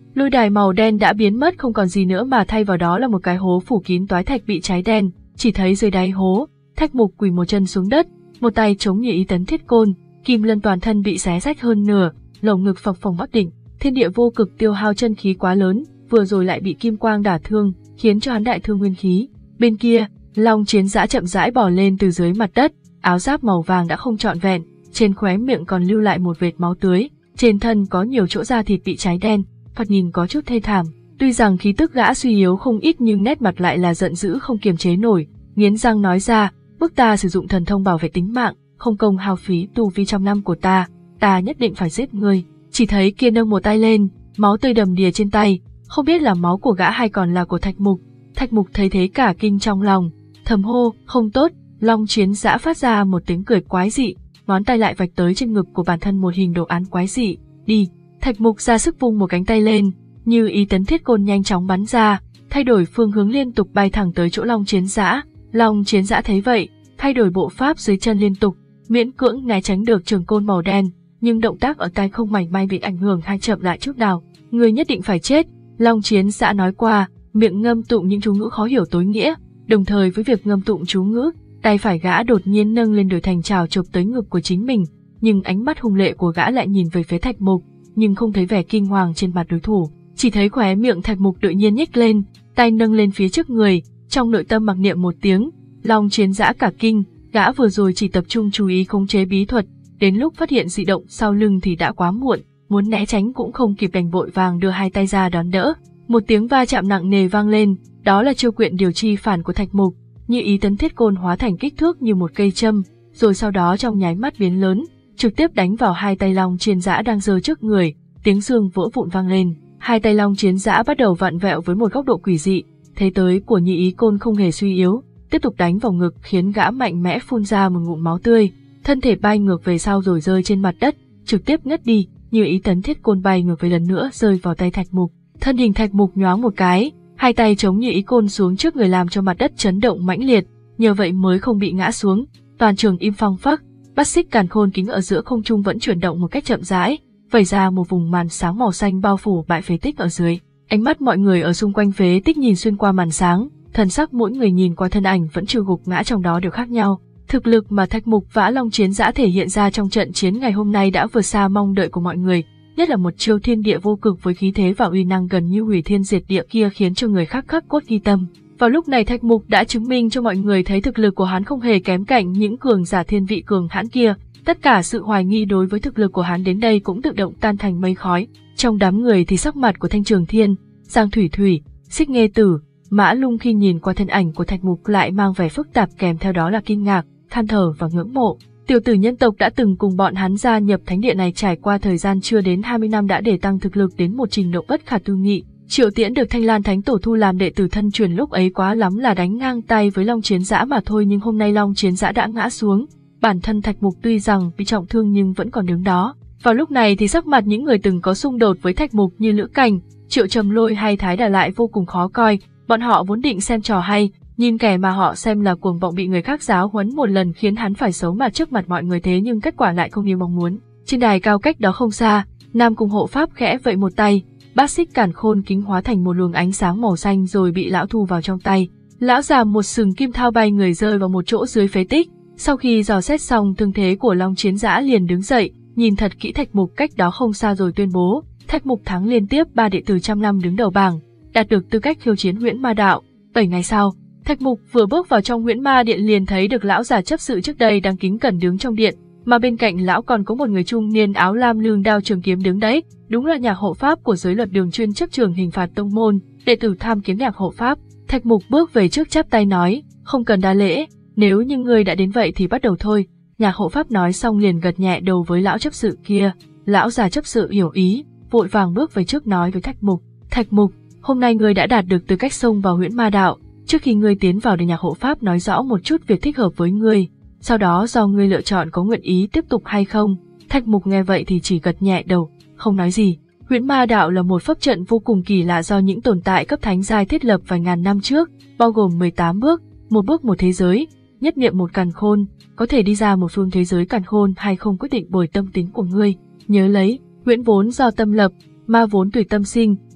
Lôi đài màu đen đã biến mất không còn gì nữa mà thay vào đó là một cái hố phủ kín toái thạch bị cháy đen, chỉ thấy dưới đáy hố, Thạch Mục quỳ một chân xuống đất, một tay chống như ý tấn thiết côn, kim lân toàn thân bị xé rách hơn nửa, lồng ngực phập phồng bất định, thiên địa vô cực tiêu hao chân khí quá lớn, vừa rồi lại bị kim quang đả thương, khiến cho hắn đại thương nguyên khí. Bên kia, Long Chiến Dã chậm rãi bò lên từ dưới mặt đất, áo giáp màu vàng đã không trọn vẹn, trên khóe miệng còn lưu lại một vệt máu tươi, trên thân có nhiều chỗ da thịt bị cháy đen, thoạt nhìn có chút thê thảm. Tuy rằng khí tức gã suy yếu không ít nhưng nét mặt lại là giận dữ không kiềm chế nổi, nghiến răng nói ra, bức ta sử dụng thần thông bảo vệ tính mạng, không công hao phí tu vi trăm năm của ta, ta nhất định phải giết ngươi. Chỉ thấy kia nâng một tay lên, máu tươi đầm đìa trên tay, không biết là máu của gã hay còn là của Thạch Mục. Thạch Mục thấy thế cả kinh trong lòng, thầm hô, không tốt. Long Chiến Dã phát ra một tiếng cười quái dị, ngón tay lại vạch tới trên ngực của bản thân một hình đồ án quái dị. Đi. Thạch Mục ra sức vung một cánh tay lên, như ý tấn thiết côn nhanh chóng bắn ra, thay đổi phương hướng liên tục bay thẳng tới chỗ Long Chiến Dã. Long Chiến Dã thấy vậy, thay đổi bộ pháp dưới chân liên tục, miễn cưỡng né tránh được trường côn màu đen, nhưng động tác ở tay không mảy may bị ảnh hưởng hay chậm lại chút nào. Người nhất định phải chết, Long Chiến Dã nói qua, miệng ngâm tụng những chú ngữ khó hiểu tối nghĩa, đồng thời với việc ngâm tụng chú ngữ, tay phải gã đột nhiên nâng lên đổi thành chảo chụp tới ngực của chính mình, nhưng ánh mắt hung lệ của gã lại nhìn về phía Thạch Mục, nhưng không thấy vẻ kinh hoàng trên mặt đối thủ, chỉ thấy khóe miệng Thạch Mục tự nhiên nhếch lên, tay nâng lên phía trước người, trong nội tâm mặc niệm một tiếng. Long Chiến Dã cả kinh, gã vừa rồi chỉ tập trung chú ý khống chế bí thuật, đến lúc phát hiện dị động sau lưng thì đã quá muộn, muốn né tránh cũng không kịp đành vội vàng đưa hai tay ra đón đỡ. Một tiếng va chạm nặng nề vang lên, đó là chiêu quyện điều chi phản của Thạch Mục, như ý tấn thiết côn hóa thành kích thước như một cây châm, rồi sau đó trong nháy mắt biến lớn, trực tiếp đánh vào hai tay Long Chiến Dã đang giơ trước người, tiếng xương vỡ vụn vang lên, hai tay Long Chiến Dã bắt đầu vặn vẹo với một góc độ quỷ dị, thế tới của nhị ý côn không hề suy yếu, tiếp tục đánh vào ngực khiến gã mạnh mẽ phun ra một ngụm máu tươi, thân thể bay ngược về sau rồi rơi trên mặt đất, trực tiếp ngất đi, như ý tấn thiết côn bay ngược về lần nữa rơi vào tay Thạch Mục, thân hình Thạch Mục nhoáng một cái, hai tay chống như ý côn xuống trước người làm cho mặt đất chấn động mãnh liệt, nhờ vậy mới không bị ngã xuống, toàn trường im phăng phắc, bát xích càn khôn kính ở giữa không trung vẫn chuyển động một cách chậm rãi, vẩy ra một vùng màn sáng màu xanh bao phủ bãi phế tích ở dưới. Ánh mắt mọi người ở xung quanh phế tích nhìn xuyên qua màn sáng, thần sắc mỗi người nhìn qua thân ảnh vẫn chưa gục ngã trong đó đều khác nhau. Thực lực mà Thạch Mục và Long Chiến Dã thể hiện ra trong trận chiến ngày hôm nay đã vượt xa mong đợi của mọi người, nhất là một chiêu thiên địa vô cực với khí thế và uy năng gần như hủy thiên diệt địa kia khiến cho người khác khắc cốt ghi tâm. Vào lúc này Thạch Mục đã chứng minh cho mọi người thấy thực lực của hắn không hề kém cạnh những cường giả thiên vị cường hãn kia, tất cả sự hoài nghi đối với thực lực của hắn đến đây cũng tự động tan thành mây khói. Trong đám người thì sắc mặt của Thanh Trường Thiên, Giang Thủy Thủy, Xích Nghê Tử, Mã Lung khi nhìn qua thân ảnh của Thạch Mục lại mang vẻ phức tạp kèm theo đó là kinh ngạc, than thở và ngưỡng mộ. Tiểu tử nhân tộc đã từng cùng bọn hắn gia nhập thánh địa này trải qua thời gian chưa đến hai mươi năm đã để tăng thực lực đến một trình độ bất khả tư nghị. Triệu Tiễn được Thanh Lan Thánh Tổ thu làm đệ tử thân truyền lúc ấy quá lắm là đánh ngang tay với Long Chiến Dã mà thôi, nhưng hôm nay Long Chiến Dã đã ngã xuống. Bản thân Thạch Mục tuy rằng bị trọng thương nhưng vẫn còn đứng đó. Vào lúc này thì sắc mặt những người từng có xung đột với Thạch Mục như Lữ Cảnh, Triệu Trầm Lôi hay Thái Đà lại vô cùng khó coi. Bọn họ vốn định xem trò hay, nhìn kẻ mà họ xem là cuồng vọng bị người khác giáo huấn một lần khiến hắn phải xấu mặt trước mặt mọi người, thế nhưng kết quả lại không như mong muốn. Trên đài cao cách đó không xa, Nam Cung hộ pháp khẽ vẫy một tay, bát xích càn khôn kính hóa thành một luồng ánh sáng màu xanh rồi bị lão thu vào trong tay. Lão già một sừng kim thao bay người rơi vào một chỗ dưới phế tích. Sau khi dò xét xong thương thế của Long Chiến Dã liền đứng dậy, nhìn thật kỹ Thạch Mục cách đó không xa rồi tuyên bố, Thạch Mục thắng liên tiếp ba đệ tử trăm năm đứng đầu bảng, đạt được tư cách khiêu chiến Huyễn Ma Đạo. Bảy ngày sau, Thạch Mục vừa bước vào trong Huyễn Ma Điện liền thấy được lão già chấp sự trước đây đang kính cẩn đứng trong điện, mà bên cạnh lão còn có một người trung niên áo lam lưng đao trường kiếm đứng đấy, đúng là nhà hộ pháp của giới luật đường chuyên chấp trường hình phạt tông môn, đệ tử tham kiến nhạc hộ pháp. Thạch Mục bước về trước chắp tay nói, không cần đa lễ, nếu như ngươi đã đến vậy thì bắt đầu thôi. Nhạc hộ pháp nói xong liền gật nhẹ đầu với lão chấp sự kia. Lão già chấp sự hiểu ý, vội vàng bước về trước nói với Thạch Mục, Thạch Mục, hôm nay ngươi đã đạt được tư cách xông vào Huyễn Ma Đạo, trước khi ngươi tiến vào để nhạc hộ pháp nói rõ một chút việc thích hợp với ngươi, sau đó do ngươi lựa chọn có nguyện ý tiếp tục hay không. Thạch Mục nghe vậy thì chỉ gật nhẹ đầu, không nói gì. Huyễn Ma Đạo là một pháp trận vô cùng kỳ lạ do những tồn tại cấp thánh giai thiết lập vài ngàn năm trước, bao gồm mười tám bước, một bước một thế giới, nhất niệm một càn khôn, có thể đi ra một phương thế giới càn khôn hay không quyết định bởi tâm tính của ngươi. Nhớ lấy, huyễn vốn do tâm lập, ma vốn tùy tâm sinh,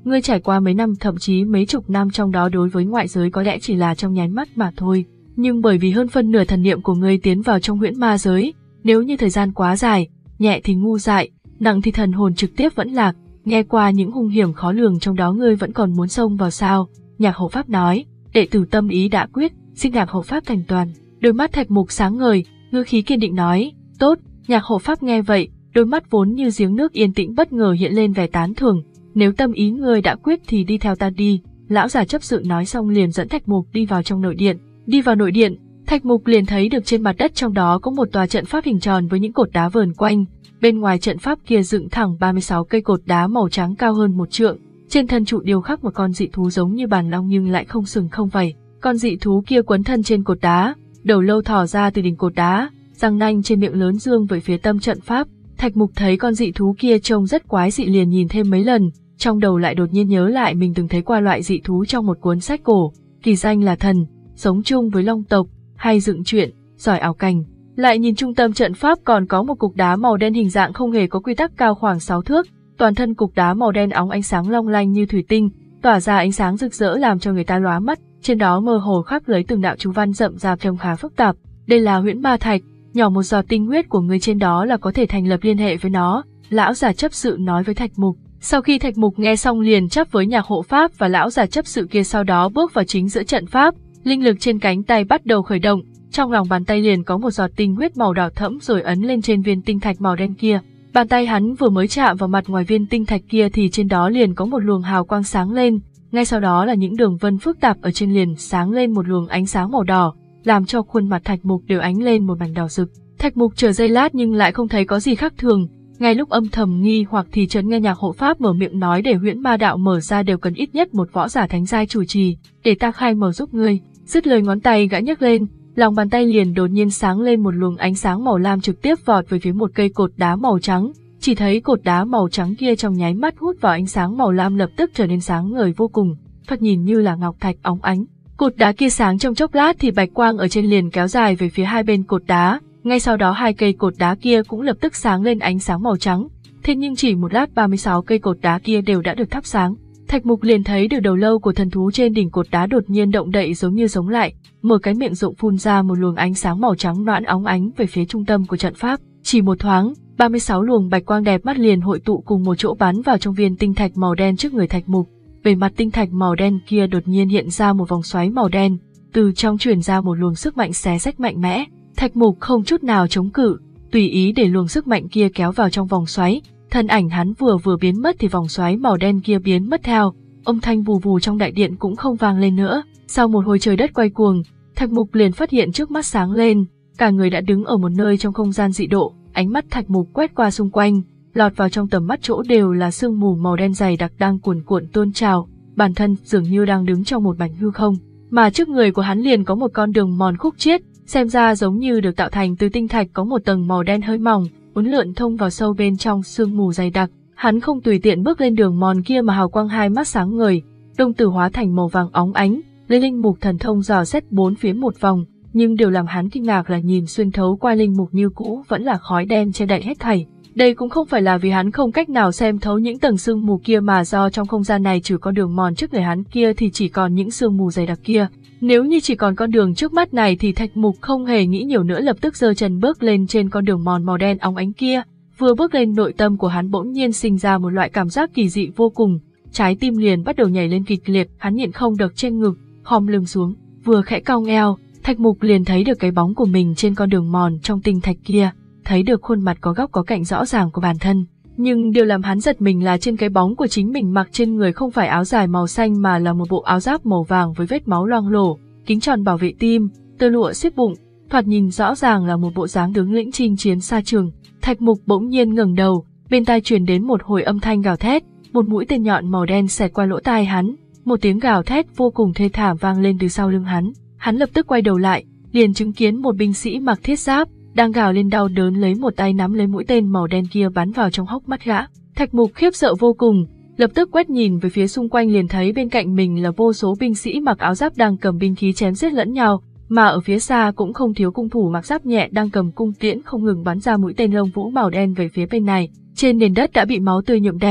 Ngươi trải qua mấy năm thậm chí mấy chục năm trong đó đối với ngoại giới có lẽ chỉ là trong nháy mắt mà thôi. Nhưng bởi vì hơn phân nửa thần niệm của ngươi tiến vào trong huyễn ma giới, nếu như thời gian quá dài, nhẹ thì ngu dại, nặng thì thần hồn trực tiếp vẫn lạc, nghe qua những hung hiểm khó lường trong đó ngươi vẫn còn muốn xông vào sao? Nhạc hộ pháp nói, đệ tử tâm ý đã quyết, xin nhạc hộ pháp thành toàn. Đôi mắt Thạch Mục sáng ngời, ngữ khí kiên định nói, tốt. Nhạc hộ pháp nghe vậy, đôi mắt vốn như giếng nước yên tĩnh bất ngờ hiện lên vẻ tán thưởng. Nếu tâm ý ngươi đã quyết thì đi theo ta đi. Lão già chấp sự nói xong liền dẫn Thạch Mục đi vào trong nội điện. Đi vào nội điện, Thạch Mục liền thấy được trên mặt đất trong đó có một tòa trận pháp hình tròn với những cột đá vờn quanh. Bên ngoài trận pháp kia dựng thẳng ba mươi sáu cây cột đá màu trắng cao hơn một trượng. Trên thân trụ điêu khắc một con dị thú giống như bàn long nhưng lại không sừng không vảy. Con dị thú kia quấn thân trên cột đá, đầu lâu thò ra từ đỉnh cột đá, răng nanh trên miệng lớn dương về phía tâm trận pháp. Thạch Mục thấy con dị thú kia trông rất quái dị liền nhìn thêm mấy lần, trong đầu lại đột nhiên nhớ lại mình từng thấy qua loại dị thú trong một cuốn sách cổ, kỳ danh là thần, sống chung với long tộc, hay dựng chuyện, giỏi ảo cảnh. Lại nhìn trung tâm trận pháp còn có một cục đá màu đen hình dạng không hề có quy tắc cao khoảng sáu thước, toàn thân cục đá màu đen óng ánh sáng long lanh như thủy tinh, tỏa ra ánh sáng rực rỡ làm cho người ta lóa mắt, trên đó mơ hồ khắc lấy từng đạo chú văn rậm rạp trông khá phức tạp. Đây là huyễn ma thạch, nhỏ một giọt tinh huyết của người trên đó là có thể thành lập liên hệ với nó, lão già chấp sự nói với Thạch Mục. Sau khi Thạch Mục nghe xong liền chấp với nhạc hộ pháp và lão già chấp sự kia, sau đó bước vào chính giữa trận pháp, linh lực trên cánh tay bắt đầu khởi động, trong lòng bàn tay liền có một giọt tinh huyết màu đỏ thẫm rồi ấn lên trên viên tinh thạch màu đen kia. Bàn tay hắn vừa mới chạm vào mặt ngoài viên tinh thạch kia thì trên đó liền có một luồng hào quang sáng lên, ngay sau đó là những đường vân phức tạp ở trên liền sáng lên một luồng ánh sáng màu đỏ, làm cho khuôn mặt Thạch Mục đều ánh lên một mảnh đỏ rực. Thạch Mục chờ giây lát nhưng lại không thấy có gì khác thường, ngay lúc âm thầm nghi hoặc thì chợt nghe nhạc hộ pháp mở miệng nói để huyễn ma đạo mở ra đều cần ít nhất một võ giả thánh giai chủ trì, để ta khai mở giúp ngươi. Dứt lời ngón tay gã nhấc lên, lòng bàn tay liền đột nhiên sáng lên một luồng ánh sáng màu lam trực tiếp vọt về phía một cây cột đá màu trắng. Chỉ thấy cột đá màu trắng kia trong nháy mắt hút vào ánh sáng màu lam lập tức trở nên sáng ngời vô cùng, thoạt nhìn như là ngọc thạch óng ánh. Cột đá kia sáng trong chốc lát thì bạch quang ở trên liền kéo dài về phía hai bên cột đá, ngay sau đó hai cây cột đá kia cũng lập tức sáng lên ánh sáng màu trắng. Thế nhưng chỉ một lát ba mươi sáu cây cột đá kia đều đã được thắp sáng. Thạch Mục liền thấy được đầu lâu của thần thú trên đỉnh cột đá đột nhiên động đậy giống như sống lại, mở cái miệng rộng phun ra một luồng ánh sáng màu trắng loãng óng ánh về phía trung tâm của trận pháp. Chỉ một thoáng, ba mươi sáu luồng bạch quang đẹp mắt liền hội tụ cùng một chỗ bắn vào trong viên tinh thạch màu đen trước người Thạch Mục. Bề mặt tinh thạch màu đen kia đột nhiên hiện ra một vòng xoáy màu đen, từ trong truyền ra một luồng sức mạnh xé rách mạnh mẽ. Thạch Mục không chút nào chống cự, tùy ý để luồng sức mạnh kia kéo vào trong vòng xoáy. Thân ảnh hắn vừa vừa biến mất thì vòng xoáy màu đen kia biến mất theo, âm thanh vù vù trong đại điện cũng không vang lên nữa. Sau một hồi trời đất quay cuồng, Thạch Mục liền phát hiện trước mắt sáng lên, cả người đã đứng ở một nơi trong không gian dị độ. Ánh mắt Thạch Mục quét qua xung quanh, lọt vào trong tầm mắt chỗ đều là sương mù màu đen dày đặc đang cuồn cuộn tuôn trào, bản thân dường như đang đứng trong một mảnh hư không, mà trước người của hắn liền có một con đường mòn khúc chiết, xem ra giống như được tạo thành từ tinh thạch, có một tầng màu đen hơi mỏng, uốn lượn thông vào sâu bên trong sương mù dày đặc. Hắn không tùy tiện bước lên đường mòn kia mà hào quang hai mắt sáng ngời, đồng tử hóa thành màu vàng óng ánh, lấy linh mục thần thông dò xét bốn phía một vòng, nhưng điều làm hắn kinh ngạc là nhìn xuyên thấu qua linh mục như cũ vẫn là khói đen che đậy hết thảy. Đây cũng không phải là vì hắn không cách nào xem thấu những tầng sương mù kia mà do trong không gian này trừ con đường mòn trước người hắn kia thì chỉ còn những sương mù dày đặc kia. Nếu như chỉ còn con đường trước mắt này thì Thạch Mục không hề nghĩ nhiều nữa, lập tức giơ chân bước lên trên con đường mòn màu đen óng ánh kia. Vừa bước lên, nội tâm của hắn bỗng nhiên sinh ra một loại cảm giác kỳ dị vô cùng, trái tim liền bắt đầu nhảy lên kịch liệt, hắn nhịn không được trên ngực, khom lưng xuống, vừa khẽ cong eo, Thạch Mục liền thấy được cái bóng của mình trên con đường mòn trong tinh thạch kia, thấy được khuôn mặt có góc có cạnh rõ ràng của bản thân. Nhưng điều làm hắn giật mình là trên cái bóng của chính mình mặc trên người không phải áo dài màu xanh mà là một bộ áo giáp màu vàng với vết máu loang lổ, kính tròn bảo vệ tim, tơ lụa xiết bụng, thoạt nhìn rõ ràng là một bộ dáng tướng lĩnh chinh chiến xa trường. Thạch Mục bỗng nhiên ngẩng đầu, bên tai truyền đến một hồi âm thanh gào thét, một mũi tên nhọn màu đen xẹt qua lỗ tai hắn, một tiếng gào thét vô cùng thê thảm vang lên từ sau lưng hắn. Hắn lập tức quay đầu lại, liền chứng kiến một binh sĩ mặc thiết giáp đang gào lên đau đớn, lấy một tay nắm lấy mũi tên màu đen kia bắn vào trong hốc mắt gã. Thạch Mục khiếp sợ vô cùng, lập tức quét nhìn về phía xung quanh liền thấy bên cạnh mình là vô số binh sĩ mặc áo giáp đang cầm binh khí chém giết lẫn nhau, mà ở phía xa cũng không thiếu cung thủ mặc giáp nhẹ đang cầm cung tiễn không ngừng bắn ra mũi tên lông vũ màu đen về phía bên này. Trên nền đất đã bị máu tươi nhuộm đen,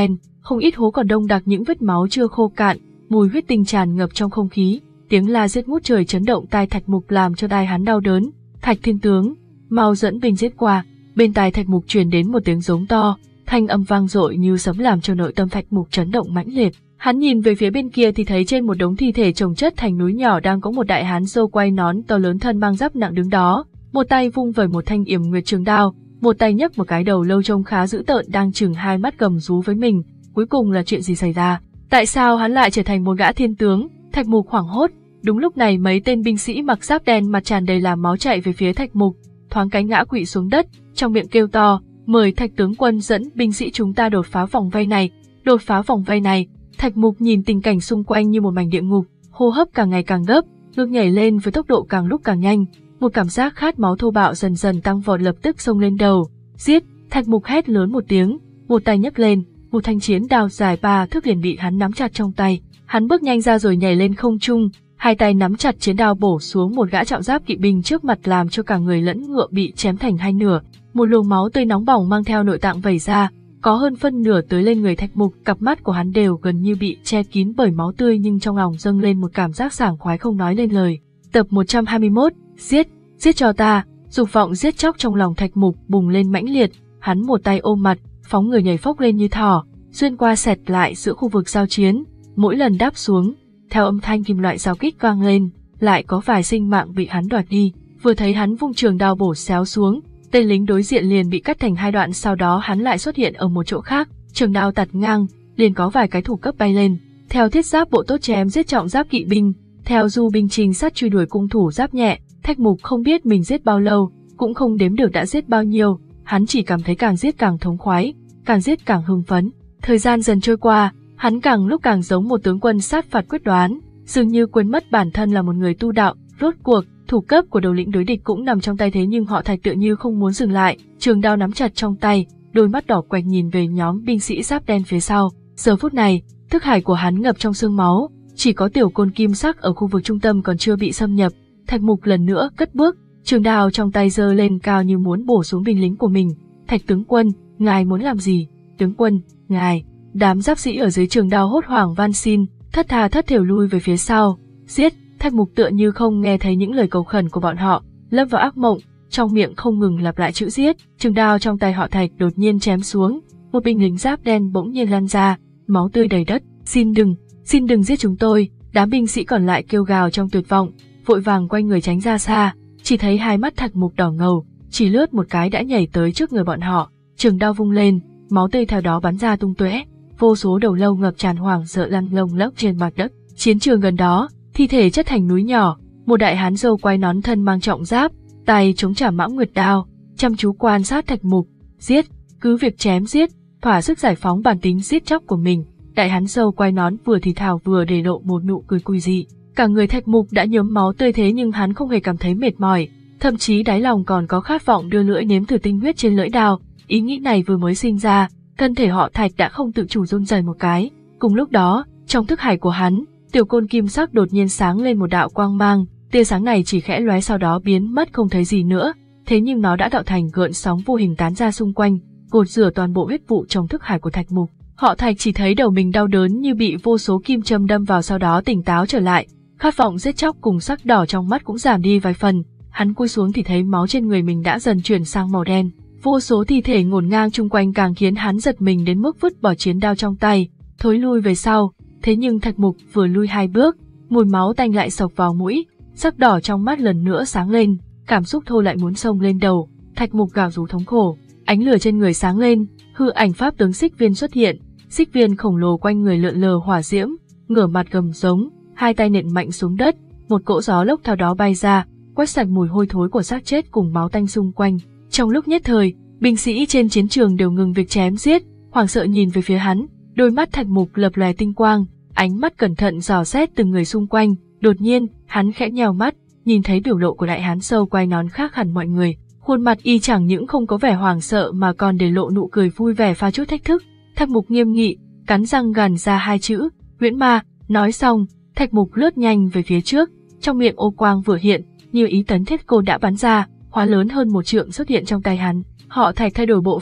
không ít hố còn đông đặc những vết máu chưa khô cạn, mùi huyết tinh tràn ngập trong không khí, tiếng la giết ngút trời chấn động tai Thạch Mục làm cho tai hắn đau đớn. Thạch Thiên tướng, mau dẫn binh giết qua. Bên tai Thạch Mục truyền đến một tiếng giống to, thanh âm vang dội như sấm làm cho nội tâm Thạch Mục chấn động mãnh liệt. Hắn nhìn về phía bên kia thì thấy trên một đống thi thể chồng chất thành núi nhỏ đang có một đại hán râu quai nón to lớn thân mang giáp nặng đứng đó, một tay vung vẩy một thanh yểm nguyệt trường đao, một tay nhấc một cái đầu lâu trông khá dữ tợn đang chừng hai mắt gầm rú với mình. Cuối cùng là chuyện gì xảy ra? Tại sao hắn lại trở thành một gã thiên tướng? Thạch Mục hoảng hốt. Đúng lúc này mấy tên binh sĩ mặc giáp đen mặt tràn đầy làm máu chạy về phía Thạch Mục, thoáng cái ngã quỵ xuống đất, trong miệng kêu to, mời Thạch tướng quân dẫn binh sĩ chúng ta đột phá vòng vây này, đột phá vòng vây này. Thạch Mục nhìn tình cảnh xung quanh như một mảnh địa ngục, hô hấp càng ngày càng gấp, ngực nhảy lên với tốc độ càng lúc càng nhanh, một cảm giác khát máu thô bạo dần dần tăng vọt lập tức xông lên đầu. Giết! Thạch Mục hét lớn một tiếng, một tay nhấc lên, một thanh chiến đao dài ba thước liền bị hắn nắm chặt trong tay. Hắn bước nhanh ra rồi nhảy lên không trung, hai tay nắm chặt chiến đao bổ xuống một gã trọng giáp kỵ binh trước mặt làm cho cả người lẫn ngựa bị chém thành hai nửa. Một luồng máu tươi nóng bỏng mang theo nội tạng vẩy ra, có hơn phân nửa tới lên người Thạch Mục, cặp mắt của hắn đều gần như bị che kín bởi máu tươi nhưng trong lòng dâng lên một cảm giác sảng khoái không nói lên lời. Tập một trăm hai mươi mốt, giết, giết cho ta, dục vọng giết chóc trong lòng Thạch Mục bùng lên mãnh liệt, hắn một tay ôm mặt, phóng người nhảy phốc lên như thỏ, xuyên qua xẹt lại giữa khu vực giao chiến, mỗi lần đáp xuống, theo âm thanh kim loại giao kích vang lên, lại có vài sinh mạng bị hắn đoạt đi. Vừa thấy hắn vung trường đao bổ xéo xuống, tên lính đối diện liền bị cắt thành hai đoạn, sau đó hắn lại xuất hiện ở một chỗ khác, trường đao tạt ngang, liền có vài cái thủ cấp bay lên. Theo thiết giáp bộ tốt chém giết trọng giáp kỵ binh, theo du binh trinh sát truy đuổi cung thủ giáp nhẹ, Thạch Mục không biết mình giết bao lâu, cũng không đếm được đã giết bao nhiêu, hắn chỉ cảm thấy càng giết càng thống khoái, càng giết càng hưng phấn. Thời gian dần trôi qua, hắn càng lúc càng giống một tướng quân sát phạt quyết đoán, dường như quên mất bản thân là một người tu đạo. Rốt cuộc, thủ cấp của đầu lĩnh đối địch cũng nằm trong tay, thế nhưng họ Thạch tựa như không muốn dừng lại, trường đao nắm chặt trong tay, đôi mắt đỏ quạch nhìn về nhóm binh sĩ giáp đen phía sau. Giờ phút này, thức hải của hắn ngập trong sương máu, chỉ có tiểu côn kim sắc ở khu vực trung tâm còn chưa bị xâm nhập. Thạch Mục lần nữa cất bước, trường đao trong tay giơ lên cao như muốn bổ xuống binh lính của mình. Thạch tướng quân, ngài muốn làm gì? Tướng quân, ngài. Đám giáp sĩ ở dưới trường đao hốt hoảng van xin, thất tha thất thểu lui về phía sau. Giết! Thạch Mục tựa như không nghe thấy những lời cầu khẩn của bọn họ, lâm vào ác mộng, trong miệng không ngừng lặp lại chữ giết. Trường đao trong tay họ Thạch đột nhiên chém xuống, một binh lính giáp đen bỗng nhiên lăn ra, máu tươi đầy đất. Xin đừng, xin đừng giết chúng tôi! Đám binh sĩ còn lại kêu gào trong tuyệt vọng, vội vàng quay người tránh ra xa. Chỉ thấy hai mắt Thạch Mục đỏ ngầu, chỉ lướt một cái đã nhảy tới trước người bọn họ, trường đao vung lên, máu tươi theo đó bắn ra tung tóe, vô số đầu lâu ngập tràn hoảng sợ lăn lông lốc trên mặt đất. Chiến trường gần đó, thi thể chất thành núi nhỏ, một đại hán râu quai nón thân mang trọng giáp, tay chống chả mão nguyệt đao, chăm chú quan sát Thạch Mục. Giết, cứ việc chém giết, thỏa sức giải phóng bản tính giết chóc của mình. Đại hán râu quai nón vừa thì thào vừa để lộ một nụ cười quỷ dị. Cả người Thạch Mục đã nhuốm máu tươi thế nhưng hắn không hề cảm thấy mệt mỏi, thậm chí đáy lòng còn có khát vọng đưa lưỡi nếm thử tinh huyết trên lưỡi đao. Ý nghĩ này vừa mới sinh ra, thân thể họ Thạch đã không tự chủ run rẩy một cái. Cùng lúc đó, trong thức hải của hắn, tiểu côn kim sắc đột nhiên sáng lên một đạo quang mang, tia sáng này chỉ khẽ lóe sau đó biến mất không thấy gì nữa, thế nhưng nó đã tạo thành gợn sóng vô hình tán ra xung quanh, gột rửa toàn bộ huyết vụ trong thức hải của Thạch Mục. Họ Thạch chỉ thấy đầu mình đau đớn như bị vô số kim châm đâm vào, sau đó tỉnh táo trở lại, khát vọng giết chóc cùng sắc đỏ trong mắt cũng giảm đi vài phần. Hắn cúi xuống thì thấy máu trên người mình đã dần chuyển sang màu đen, vô số thi thể ngổn ngang chung quanh càng khiến hắn giật mình đến mức vứt bỏ chiến đao trong tay, thối lui về sau. Thế nhưng Thạch Mục vừa lui hai bước, mùi máu tanh lại sộc vào mũi, sắc đỏ trong mắt lần nữa sáng lên, cảm xúc thô lại muốn xông lên đầu. Thạch Mục gào rú thống khổ, ánh lửa trên người sáng lên, hư ảnh pháp tướng Xích Viên xuất hiện, xích viên khổng lồ quanh người lượn lờ hỏa diễm, ngửa mặt gầm giống, hai tay nện mạnh xuống đất, một cỗ gió lốc theo đó bay ra, quét sạch mùi hôi thối của xác chết cùng máu tanh xung quanh. Trong lúc nhất thời, binh sĩ trên chiến trường đều ngừng việc chém giết, hoảng sợ nhìn về phía hắn, đôi mắt Thạch Mục lập lòe tinh quang, ánh mắt cẩn thận dò xét từng người xung quanh. Đột nhiên, hắn khẽ nheo mắt, nhìn thấy biểu lộ của đại hán sâu quai nón khác hẳn mọi người, khuôn mặt y chẳng những không có vẻ hoảng sợ mà còn để lộ nụ cười vui vẻ pha chút thách thức. Thạch Mục nghiêm nghị, cắn răng gằn ra hai chữ, huyễn ma. Nói xong, Thạch Mục lướt nhanh về phía trước, trong miệng ô quang vừa hiện, như ý tấn thiết côn đã bắn ra, hóa lớn hơn một trượng xuất hiện trong tay hắn. Họ Thạch thay đổi bộ pháp,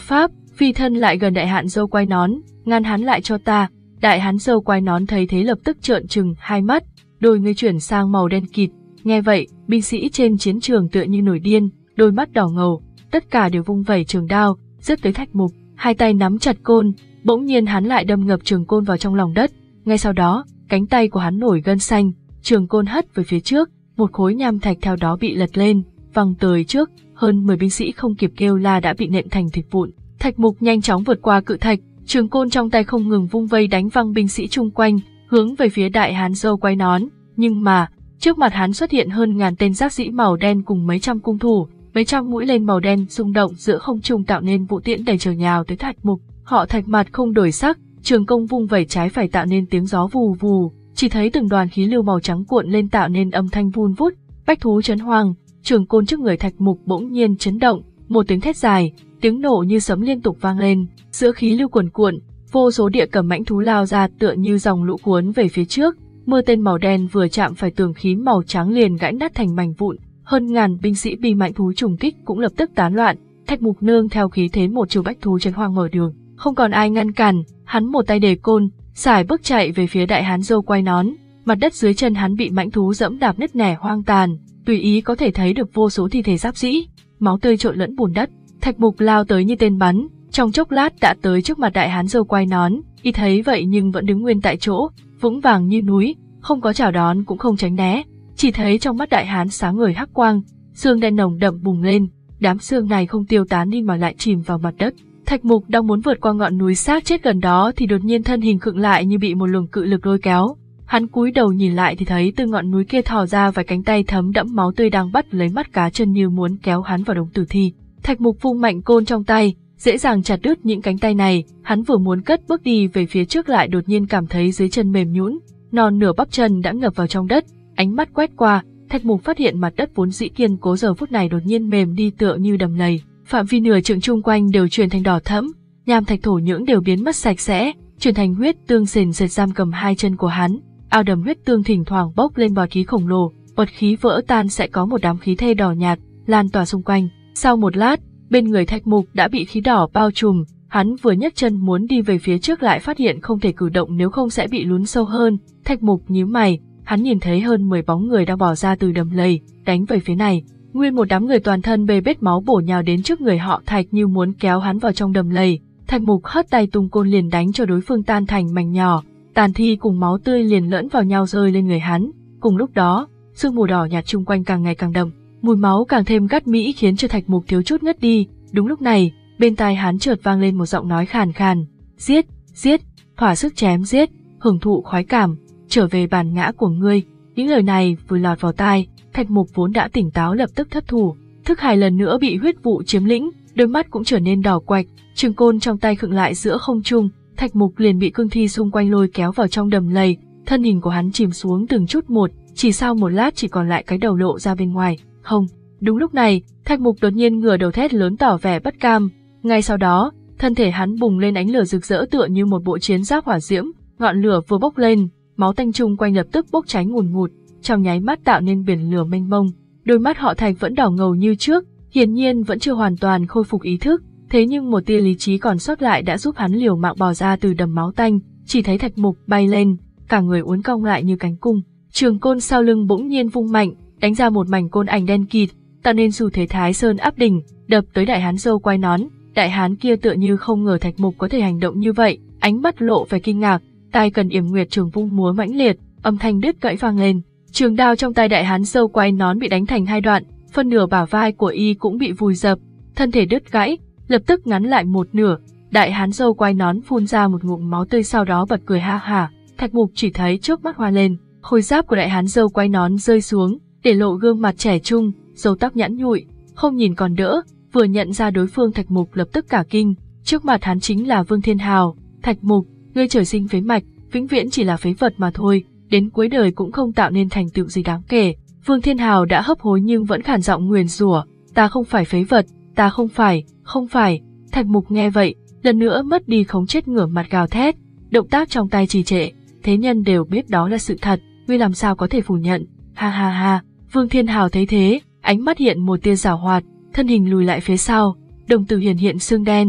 phi thân lại gần đại hán dâu quai nón, ngăn hắn lại cho ta. Đại hán dâu quai nón thấy thế lập tức trợn trừng hai mắt, đôi người chuyển sang màu đen kịt. Nghe vậy, binh sĩ trên chiến trường tựa như nổi điên, đôi mắt đỏ ngầu, tất cả đều vung vẩy trường đao, giết tới Thạch Mục, hai tay nắm chặt côn, bỗng nhiên hắn lại đâm ngập trường côn vào trong lòng đất. Ngay sau đó, cánh tay của hắn nổi gân xanh, trường côn hất về phía trước, một khối nham thạch theo đó bị lật lên, văng tới trước, hơn mười binh sĩ không kịp kêu la đã bị nện thành thịt vụn. Thạch Mục nhanh chóng vượt qua cự thạch, trường côn trong tay không ngừng vung vây đánh văng binh sĩ chung quanh, hướng về phía đại hán dâu quai nón, nhưng mà trước mặt hắn xuất hiện hơn ngàn tên giáp sĩ màu đen cùng mấy trăm cung thủ, mấy trăm mũi tên màu đen rung động giữa không trung tạo nên vụ tiễn đầy trời nhào tới Thạch Mục. Họ Thạch mặt không đổi sắc, trường công vung vẩy trái phải tạo nên tiếng gió vù vù, chỉ thấy từng đoàn khí lưu màu trắng cuộn lên tạo nên âm thanh vun vút, bách thú chấn hoang. Trường côn trước người Thạch Mục bỗng nhiên chấn động, một tiếng thét dài, tiếng nổ như sấm liên tục vang lên, giữa khí lưu cuồn cuộn, vô số địa cầm mãnh thú lao ra tựa như dòng lũ cuốn về phía trước. Mưa tên màu đen vừa chạm phải tường khí màu trắng liền gãy nát thành mảnh vụn, hơn ngàn binh sĩ bị mãnh thú trùng kích cũng lập tức tán loạn. Thạch Mục nương theo khí thế một chiều bách thú chấn hoang mở đường, không còn ai ngăn cản, hắn một tay đề côn, sải bước chạy về phía đại hán dâu quai nón. Mặt đất dưới chân hắn bị mãnh thú dẫm đạp nứt nẻ hoang tàn, tùy ý có thể thấy được vô số thi thể giáp sĩ, máu tươi trộn lẫn bùn đất. Thạch Mục lao tới như tên bắn, trong chốc lát đã tới trước mặt đại hán dâu quai nón. Y thấy vậy nhưng vẫn đứng nguyên tại chỗ, vững vàng như núi, không có chào đón cũng không tránh né. Chỉ thấy trong mắt đại hán sáng ngời hắc quang, xương đen nồng đậm bùng lên, đám xương này không tiêu tán đi mà lại chìm vào mặt đất. Thạch Mục đang muốn vượt qua ngọn núi xác chết gần đó thì đột nhiên thân hình khựng lại như bị một luồng cự lực lôi kéo. Hắn cúi đầu nhìn lại thì thấy từ ngọn núi kia thò ra vài cánh tay thấm đẫm máu tươi đang bắt lấy mắt cá chân như muốn kéo hắn vào đống tử thi. Thạch Mục vung mạnh côn trong tay, dễ dàng chặt đứt những cánh tay này. Hắn vừa muốn cất bước đi về phía trước lại đột nhiên cảm thấy dưới chân mềm nhũn, non nửa bắp chân đã ngập vào trong đất. Ánh mắt quét qua, Thạch Mục phát hiện mặt đất vốn dĩ kiên cố giờ phút này đột nhiên mềm đi tựa như đầm lầy. Phạm vi nửa trượng chung quanh đều chuyển thành đỏ thẫm, nham thạch thổ nhưỡng đều biến mất sạch sẽ, chuyển thành huyết tương sền sệt giam cầm hai chân của hắn. Ao đầm huyết tương thỉnh thoảng bốc lên bọt khí khổng lồ, bọt khí vỡ tan sẽ có một đám khí thê đỏ nhạt lan tỏa xung quanh. Sau một lát, bên người Thạch Mục đã bị khí đỏ bao trùm, hắn vừa nhấc chân muốn đi về phía trước lại phát hiện không thể cử động nếu không sẽ bị lún sâu hơn. Thạch Mục nhíu mày, hắn nhìn thấy hơn mười bóng người đang bò ra từ đầm lầy, đánh về phía này. Nguyên một đám người toàn thân bê bết máu bổ nhào đến trước người họ Thạch như muốn kéo hắn vào trong đầm lầy. Thạch Mục hất tay tung côn liền đánh cho đối phương tan thành mảnh nhỏ, tàn thi cùng máu tươi liền lẫn vào nhau rơi lên người hắn. Cùng lúc đó, sương mù đỏ nhạt chung quanh càng ngày càng đậm, mùi máu càng thêm gắt mỹ khiến cho Thạch Mục thiếu chút ngất đi. Đúng lúc này, bên tai hắn chợt vang lên một giọng nói khàn khàn: "Giết, giết, thỏa sức chém giết, hưởng thụ khoái cảm, trở về bản ngã của ngươi." Những lời này vừa lọt vào tai, Thạch Mục vốn đã tỉnh táo lập tức thất thủ, thức hải lần nữa bị huyết vụ chiếm lĩnh, đôi mắt cũng trở nên đỏ quạch, trường côn trong tay khựng lại giữa không trung. Thạch Mục liền bị cương thi xung quanh lôi kéo vào trong đầm lầy, thân hình của hắn chìm xuống từng chút một, chỉ sau một lát chỉ còn lại cái đầu lộ ra bên ngoài. Không, đúng lúc này, Thạch Mục đột nhiên ngửa đầu thét lớn tỏ vẻ bất cam. Ngay sau đó, thân thể hắn bùng lên ánh lửa rực rỡ tựa như một bộ chiến giáp hỏa diễm, ngọn lửa vừa bốc lên, máu tanh chung quanh lập tức bốc cháy ngùn ngụt, trong nháy mắt tạo nên biển lửa mênh mông. Đôi mắt họ Thạch vẫn đỏ ngầu như trước, hiển nhiên vẫn chưa hoàn toàn khôi phục ý thức. Thế nhưng một tia lý trí còn sót lại đã giúp hắn liều mạng bò ra từ đầm máu tanh. Chỉ thấy Thạch Mục bay lên, cả người uốn cong lại như cánh cung, trường côn sau lưng bỗng nhiên vung mạnh, đánh ra một mảnh côn ảnh đen kịt, tạo nên xu thế Thái Sơn áp đỉnh, đập tới đại hán dâu quai nón. Đại hán kia tựa như không ngờ Thạch Mục có thể hành động như vậy, ánh mắt lộ vẻ kinh ngạc, tay cần yểm nguyệt trường vung múa mãnh liệt, âm thanh đứt gãy vang lên. Trường đao trong tay đại hán dâu quai nón bị đánh thành hai đoạn, phân nửa bả vai của y cũng bị vùi dập, thân thể đứt gãy, lập tức ngắn lại một nửa. Đại hán dâu quai nón phun ra một ngụm máu tươi sau đó bật cười ha hả. Thạch Mục chỉ thấy trước mắt hoa lên, khôi giáp của đại hán dâu quai nón rơi xuống, để lộ gương mặt trẻ trung, râu tóc nhẵn nhụi, không nhìn còn đỡ. Vừa nhận ra đối phương, Thạch Mục lập tức cả kinh, trước mặt hắn chính là Vương Thiên Hào. Thạch Mục, ngươi trời sinh phế mạch, vĩnh viễn chỉ là phế vật mà thôi, đến cuối đời cũng không tạo nên thành tựu gì đáng kể. Vương Thiên Hào đã hấp hối nhưng vẫn khản giọng nguyền rủa, ta không phải phế vật, ta không phải, không phải. Thạch Mục nghe vậy, lần nữa mất đi khống chế, ngửa mặt gào thét, động tác trong tay trì trệ, thế nhân đều biết đó là sự thật, ngươi làm sao có thể phủ nhận? Ha ha ha. Vương Thiên Hào thấy thế, ánh mắt hiện một tia giảo hoạt, thân hình lùi lại phía sau, đồng tử hiển hiện xương đen,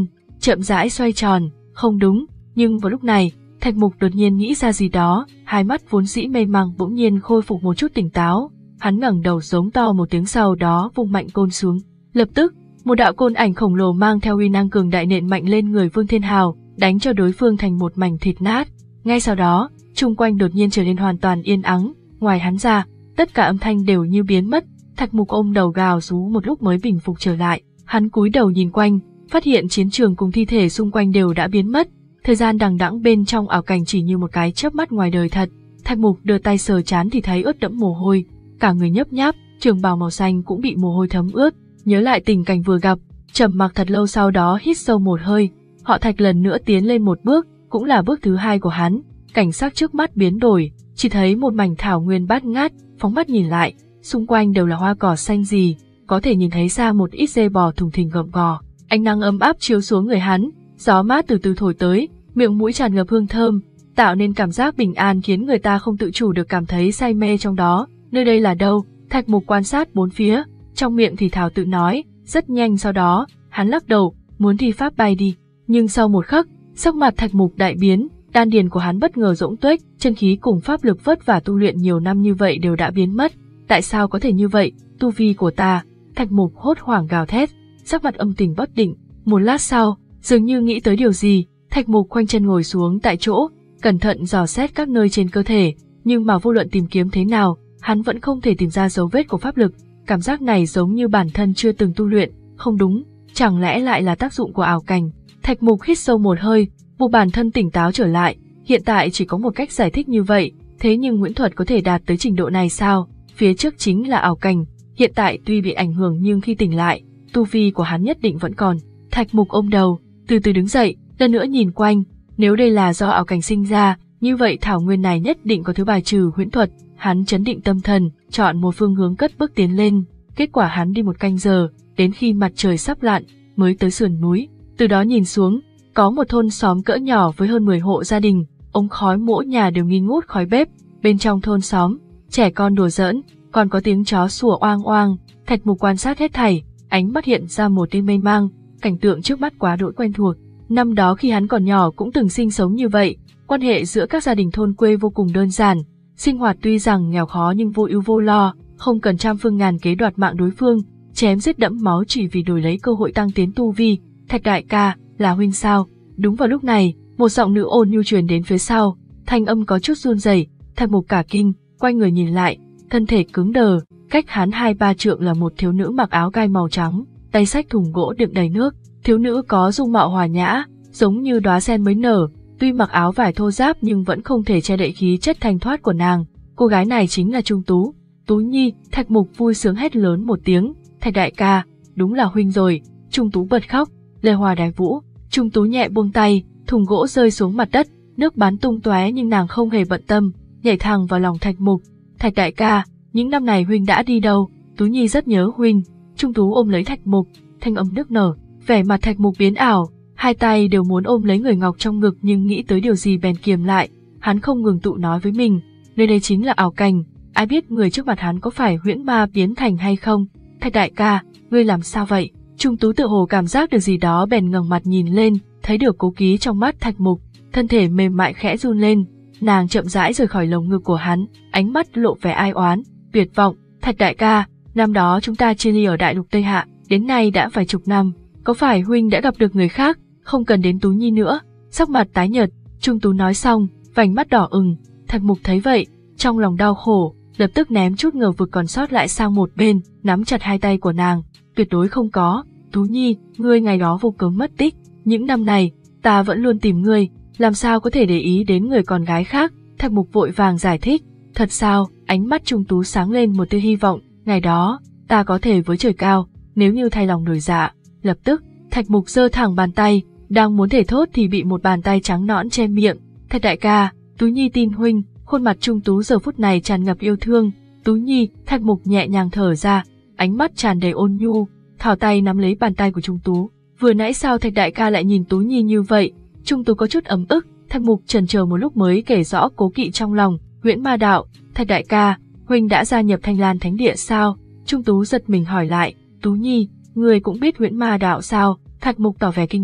chậm rãi xoay tròn, không đúng, nhưng vào lúc này, Thạch Mục đột nhiên nghĩ ra gì đó, hai mắt vốn dĩ mê mang bỗng nhiên khôi phục một chút tỉnh táo, hắn ngẩng đầu giống to một tiếng sau đó vung mạnh côn xuống. Lập tức, một đạo côn ảnh khổng lồ mang theo uy năng cường đại nện mạnh lên người Vương Thiên Hào, đánh cho đối phương thành một mảnh thịt nát. Ngay sau đó, chung quanh đột nhiên trở nên hoàn toàn yên ắng, ngoài hắn ra, tất cả âm thanh đều như biến mất. Thạch Mục ôm đầu gào rú một lúc mới bình phục trở lại, hắn cúi đầu nhìn quanh, phát hiện chiến trường cùng thi thể xung quanh đều đã biến mất, thời gian đằng đẵng bên trong ảo cảnh chỉ như một cái chớp mắt ngoài đời thật. Thạch Mục đưa tay sờ trán thì thấy ướt đẫm mồ hôi, cả người nhấp nháp, trường bào màu xanh cũng bị mồ hôi thấm ướt. Nhớ lại tình cảnh vừa gặp, trầm mặc thật lâu sau đó hít sâu một hơi, họ Thạch lần nữa tiến lên một bước, cũng là bước thứ hai của hắn. Cảnh sắc trước mắt biến đổi, chỉ thấy một mảnh thảo nguyên bát ngát, phóng mắt nhìn lại, xung quanh đều là hoa cỏ xanh gì, có thể nhìn thấy xa một ít dê bò thùng thình gầm gò. Ánh nắng ấm áp chiếu xuống người hắn, gió mát từ từ thổi tới, miệng mũi tràn ngập hương thơm, tạo nên cảm giác bình an khiến người ta không tự chủ được cảm thấy say mê trong đó. Nơi đây là đâu? Thạch Mục quan sát bốn phía, trong miệng thì thào tự nói, rất nhanh sau đó, hắn lắc đầu, muốn thi pháp bay đi. Nhưng sau một khắc, sắc mặt Thạch Mục đại biến, đan điền của hắn bất ngờ rỗng tuếch, chân khí cùng pháp lực vất vả tu luyện nhiều năm như vậy đều đã biến mất. Tại sao có thể như vậy? Tu vi của ta, Thạch Mục hốt hoảng gào thét, sắc mặt âm tình bất định. Một lát sau, dường như nghĩ tới điều gì, Thạch Mục khoanh chân ngồi xuống tại chỗ, cẩn thận dò xét các nơi trên cơ thể, nhưng mà vô luận tìm kiếm thế nào, hắn vẫn không thể tìm ra dấu vết của pháp lực. Cảm giác này giống như bản thân chưa từng tu luyện, không đúng, chẳng lẽ lại là tác dụng của ảo cảnh. Thạch Mục hít sâu một hơi, buộc bản thân tỉnh táo trở lại, hiện tại chỉ có một cách giải thích như vậy, thế nhưng Nguyễn Thuật có thể đạt tới trình độ này sao? Phía trước chính là ảo cảnh, hiện tại tuy bị ảnh hưởng nhưng khi tỉnh lại, tu vi của hắn nhất định vẫn còn. Thạch Mục ôm đầu, từ từ đứng dậy, lần nữa nhìn quanh, nếu đây là do ảo cảnh sinh ra, như vậy thảo nguyên này nhất định có thứ bài trừ huyễn thuật. Hắn chấn định tâm thần, chọn một phương hướng cất bước tiến lên, kết quả hắn đi một canh giờ, đến khi mặt trời sắp lặn, mới tới sườn núi. Từ đó nhìn xuống, có một thôn xóm cỡ nhỏ với hơn mười hộ gia đình, ống khói mỗi nhà đều nghi ngút khói bếp. Bên trong thôn xóm, trẻ con đùa giỡn, còn có tiếng chó sủa oang oang. Thạch Mục quan sát hết thảy, ánh mắt hiện ra một tia mê mang, cảnh tượng trước mắt quá đỗi quen thuộc. Năm đó khi hắn còn nhỏ cũng từng sinh sống như vậy, quan hệ giữa các gia đình thôn quê vô cùng đơn giản. Sinh hoạt tuy rằng nghèo khó nhưng vô ưu vô lo, không cần trăm phương ngàn kế đoạt mạng đối phương, chém giết đẫm máu chỉ vì đổi lấy cơ hội tăng tiến tu vi. Thạch đại ca, là huynh sao? Đúng vào lúc này, một giọng nữ ôn nhu truyền đến phía sau, thanh âm có chút run rẩy. Thạch Mục cả kinh, quay người nhìn lại, thân thể cứng đờ, cách hắn hai ba trượng là một thiếu nữ mặc áo gai màu trắng, tay xách thùng gỗ đựng đầy nước. Thiếu nữ có dung mạo hòa nhã, giống như đóa sen mới nở. Tuy mặc áo vải thô ráp nhưng vẫn không thể che đậy khí chất thanh thoát của nàng. Cô gái này chính là Trung Tú. Tú Nhi, Thạch Mục vui sướng hét lớn một tiếng, Thạch đại ca, đúng là huynh rồi. Trung Tú bật khóc, lời hòa đài vũ. Trung Tú nhẹ buông tay, thùng gỗ rơi xuống mặt đất, nước bắn tung tóe nhưng nàng không hề bận tâm, nhảy thẳng vào lòng Thạch Mục. Thạch đại ca, những năm này huynh đã đi đâu? Tú Nhi rất nhớ huynh. Trung Tú ôm lấy Thạch Mục, thanh âm nức nở, vẻ mặt Thạch Mục biến ảo. Hai tay đều muốn ôm lấy người ngọc trong ngực nhưng nghĩ tới điều gì bèn kiềm lại, hắn không ngừng tụ nói với mình, nơi đây chính là ảo cảnh, ai biết người trước mặt hắn có phải huyễn ma biến thành hay không. Thạch đại ca, ngươi làm sao vậy? Trung Tú tự hồ cảm giác được gì đó bèn ngẩng mặt nhìn lên, thấy được cố ký trong mắt Thạch Mục, thân thể mềm mại khẽ run lên, nàng chậm rãi rời khỏi lồng ngực của hắn, ánh mắt lộ vẻ ai oán, tuyệt vọng. Thạch đại ca, năm đó chúng ta chia ly ở đại lục Tây Hạ, đến nay đã vài chục năm, có phải huynh đã gặp được người khác? Không cần đến Tú Nhi nữa. Sắc mặt tái nhợt, Trung Tú nói xong, vành mắt đỏ ửng. Thạch Mục thấy vậy, trong lòng đau khổ, lập tức ném chút ngờ vực còn sót lại sang một bên, nắm chặt hai tay của nàng. Tuyệt đối không có. Tú Nhi, ngươi ngày đó vô cớ mất tích, những năm này ta vẫn luôn tìm ngươi, làm sao có thể để ý đến người con gái khác? Thạch Mục vội vàng giải thích. Thật sao? Ánh mắt Trung Tú sáng lên một tia hy vọng. Ngày đó ta có thể với trời cao, nếu như thay lòng đổi dạ. Lập tức Thạch Mục giơ thẳng bàn tay, đang muốn thể thốt thì bị một bàn tay trắng nõn che miệng. Thạch đại ca, Tú Nhi tin huynh. Khuôn mặt Trung Tú giờ phút này tràn ngập yêu thương. Tú Nhi, Thạch Mục nhẹ nhàng thở ra, ánh mắt tràn đầy ôn nhu, thò tay nắm lấy bàn tay của Trung Tú. Vừa nãy sao Thạch đại ca lại nhìn Tú Nhi như vậy? Trung Tú có chút ấm ức. Thạch Mục chần chờ một lúc mới kể rõ cố kỵ trong lòng. Huyễn ma đạo. Thạch đại ca, huynh đã gia nhập Thanh Lan Thánh Địa sao? Trung Tú giật mình hỏi lại. Tú Nhi, người cũng biết huyễn ma đạo sao? Thạch Mục tỏ vẻ kinh ngạc.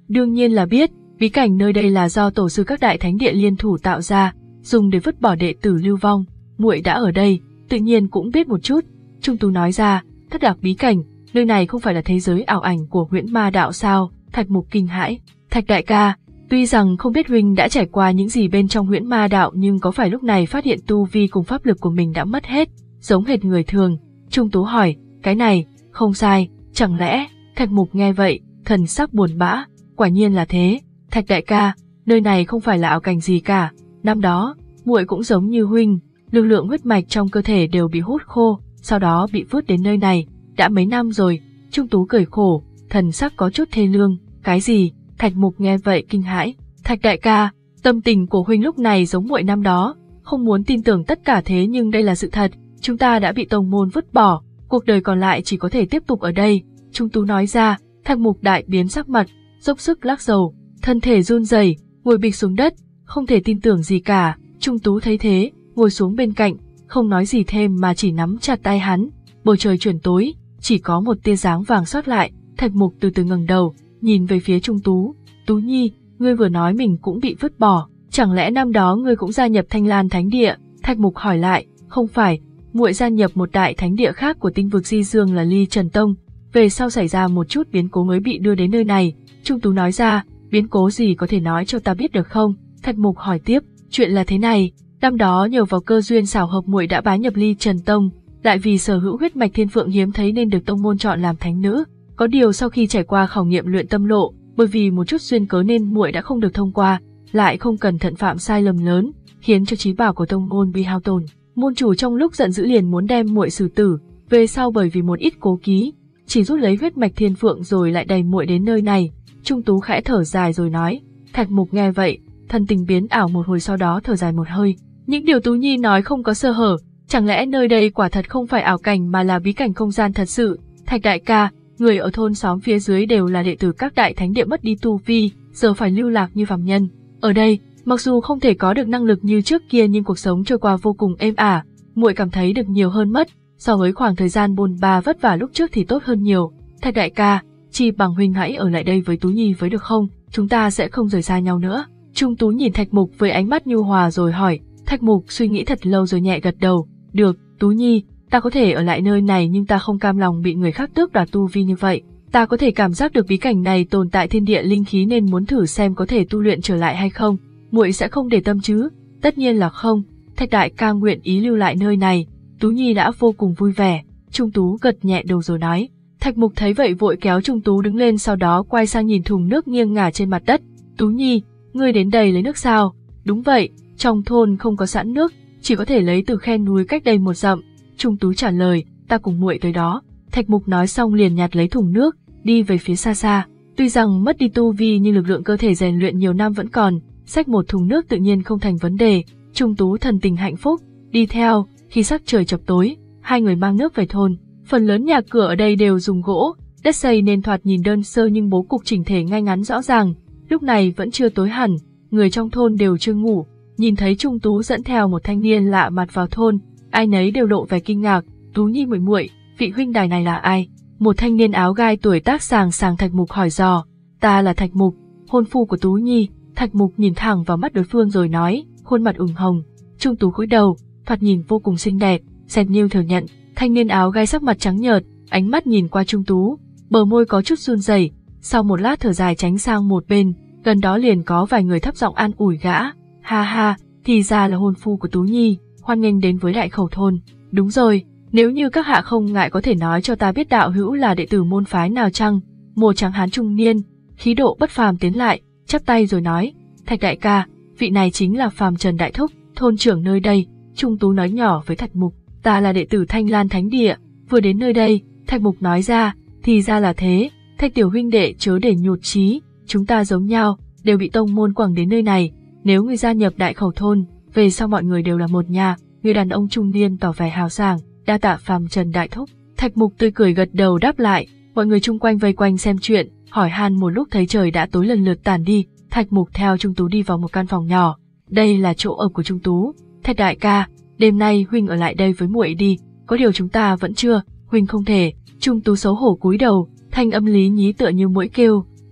Đương nhiên là biết, bí cảnh nơi đây là do tổ sư các đại thánh địa liên thủ tạo ra, dùng để vứt bỏ đệ tử lưu vong. Muội đã ở đây, tự nhiên cũng biết một chút. Trung Tú nói ra, thất lạc bí cảnh, nơi này không phải là thế giới ảo ảnh của huyễn ma đạo sao? Thạch Mục kinh hãi. Thạch đại ca, tuy rằng không biết huynh đã trải qua những gì bên trong huyễn ma đạo, nhưng có phải lúc này phát hiện tu vi cùng pháp lực của mình đã mất hết, giống hệt người thường? Trung Tú hỏi, cái này, không sai, chẳng lẽ? Thạch Mục nghe vậy, thần sắc buồn bã, quả nhiên là thế. Thạch đại ca, nơi này không phải là ảo cảnh gì cả, năm đó, muội cũng giống như huynh, lực lượng huyết mạch trong cơ thể đều bị hút khô, sau đó bị vứt đến nơi này, đã mấy năm rồi. Trung Tú cười khổ, thần sắc có chút thê lương. Cái gì? Thạch Mục nghe vậy kinh hãi. Thạch đại ca, tâm tình của huynh lúc này giống muội năm đó, không muốn tin tưởng tất cả thế nhưng đây là sự thật, chúng ta đã bị tông môn vứt bỏ, cuộc đời còn lại chỉ có thể tiếp tục ở đây. Trung Tú nói ra. Thạch Mục đại biến sắc mặt, dốc sức lắc đầu, thân thể run rẩy, ngồi bịch xuống đất, không thể tin tưởng gì cả. Trung Tú thấy thế, ngồi xuống bên cạnh, không nói gì thêm mà chỉ nắm chặt tay hắn. Bầu trời chuyển tối, chỉ có một tia dáng vàng sót lại. Thạch Mục từ từ ngẩng đầu, nhìn về phía Trung Tú. Tú Nhi, ngươi vừa nói mình cũng bị vứt bỏ, chẳng lẽ năm đó ngươi cũng gia nhập Thanh Lan Thánh Địa? Thạch Mục hỏi lại. Không phải, muội gia nhập một đại thánh địa khác của tinh vực Di Dương là Ly Trần Tông, về sau xảy ra một chút biến cố mới bị đưa đến nơi này. Trung Tú nói ra. Biến cố gì có thể nói cho ta biết được không? Thạch Mục hỏi tiếp. Chuyện là thế này, năm đó nhờ vào cơ duyên xảo hợp muội đã bái nhập Ly Trần Tông, lại vì sở hữu huyết mạch thiên phượng hiếm thấy nên được tông môn chọn làm thánh nữ. Có điều sau khi trải qua khảo nghiệm luyện tâm lộ, bởi vì một chút duyên cớ nên muội đã không được thông qua, lại không cẩn thận phạm sai lầm lớn, khiến cho trí bảo của tông môn bị hao tổn. Môn chủ trong lúc giận dữ liền muốn đem muội xử tử, về sau bởi vì một ít cố ký, chỉ rút lấy huyết mạch thiên phượng rồi lại đẩy muội đến nơi này. Trung Tú khẽ thở dài rồi nói. Thạch Mục nghe vậy, thân tình biến ảo một hồi, sau đó thở dài một hơi. Những điều Tú Nhi nói không có sơ hở, chẳng lẽ nơi đây quả thật không phải ảo cảnh mà là bí cảnh không gian thật sự? Thạch đại ca, người ở thôn xóm phía dưới đều là đệ tử các đại thánh địa mất đi tu vi, giờ phải lưu lạc như phàm nhân. Ở đây, mặc dù không thể có được năng lực như trước kia nhưng cuộc sống trôi qua vô cùng êm ả, muội cảm thấy được nhiều hơn mất, so với khoảng thời gian bôn ba vất vả lúc trước thì tốt hơn nhiều. Thạch đại ca, chi bằng huynh hãy ở lại đây với Tú Nhi với được không? Chúng ta sẽ không rời xa nhau nữa. Trung Tú nhìn Thạch Mục với ánh mắt nhu hòa rồi hỏi. Thạch Mục suy nghĩ thật lâu rồi nhẹ gật đầu. Được, Tú Nhi, ta có thể ở lại nơi này nhưng ta không cam lòng bị người khác tước đoạt tu vi như vậy. Ta có thể cảm giác được bí cảnh này tồn tại thiên địa linh khí nên muốn thử xem có thể tu luyện trở lại hay không. Muội sẽ không để tâm chứ? Tất nhiên là không. Thạch đại ca nguyện ý lưu lại nơi này. Tú Nhi đã vô cùng vui vẻ. Trung Tú gật nhẹ đầu rồi nói. Thạch Mục thấy vậy vội kéo Trung Tú đứng lên, sau đó quay sang nhìn thùng nước nghiêng ngả trên mặt đất. Tú Nhi, ngươi đến đây lấy nước sao? Đúng vậy, trong thôn không có sẵn nước, chỉ có thể lấy từ khe núi cách đây một dặm. Trung Tú trả lời, ta cùng muội tới đó. Thạch Mục nói xong liền nhặt lấy thùng nước, đi về phía xa xa. Tuy rằng mất đi tu vi nhưng lực lượng cơ thể rèn luyện nhiều năm vẫn còn, xách một thùng nước tự nhiên không thành vấn đề. Trung Tú thần tình hạnh phúc, đi theo. Khi sắc trời chập tối, hai người mang nước về thôn. Phần lớn nhà cửa ở đây đều dùng gỗ, đất xây nên thoạt nhìn đơn sơ nhưng bố cục chỉnh thể ngay ngắn rõ ràng. Lúc này vẫn chưa tối hẳn, người trong thôn đều chưa ngủ. Nhìn thấy Trung Tú dẫn theo một thanh niên lạ mặt vào thôn, ai nấy đều lộ vẻ kinh ngạc. Tú Nhi muội muội, vị huynh đài này là ai? Một thanh niên áo gai tuổi tác sàng sàng Thạch Mục hỏi dò. Ta là Thạch Mục, hôn phu của Tú Nhi. Thạch Mục nhìn thẳng vào mắt đối phương rồi nói, khuôn mặt ửng hồng. Trung Tú cúi đầu, thoạt nhìn vô cùng xinh đẹp. Xem như thừa nhận. Thanh niên áo gai sắc mặt trắng nhợt, ánh mắt nhìn qua Trung Tú, bờ môi có chút run rẩy. Sau một lát thở dài tránh sang một bên, gần đó liền có vài người thấp giọng an ủi gã. Ha ha, thì ra là hôn phu của Tú Nhi, hoan nghênh đến với Đại Khẩu thôn. Đúng rồi, nếu như các hạ không ngại có thể nói cho ta biết đạo hữu là đệ tử môn phái nào chăng? Một tráng hán trung niên, khí độ bất phàm tiến lại, chắp tay rồi nói. Thạch đại ca, vị này chính là Phàm Trần Đại Thúc, thôn trưởng nơi đây. Trung Tú nói nhỏ với Thạch Mục. Ta là đệ tử Thanh Lan Thánh Địa, vừa đến nơi đây. Thạch Mục nói ra, thì ra là thế. Thạch tiểu huynh đệ chớ để nhụt chí, chúng ta giống nhau, đều bị tông môn quẳng đến nơi này. Nếu ngươi gia nhập Đại Khẩu thôn, về sau mọi người đều là một nhà. Người đàn ông trung niên tỏ vẻ hào sảng, đa tạ Phàm Trần Đại Thúc. Thạch Mục tươi cười gật đầu đáp lại. Mọi người chung quanh vây quanh xem chuyện, hỏi han một lúc thấy trời đã tối lần lượt tàn đi. Thạch Mục theo Trung Tú đi vào một căn phòng nhỏ. Đây là chỗ ở của Trung Tú. Thạch đại ca, đêm nay huynh ở lại đây với muội đi, có điều chúng ta vẫn chưa. Huynh không thể. Trung Tú xấu hổ cúi đầu, thanh âm lý nhí tựa như muỗi kêu.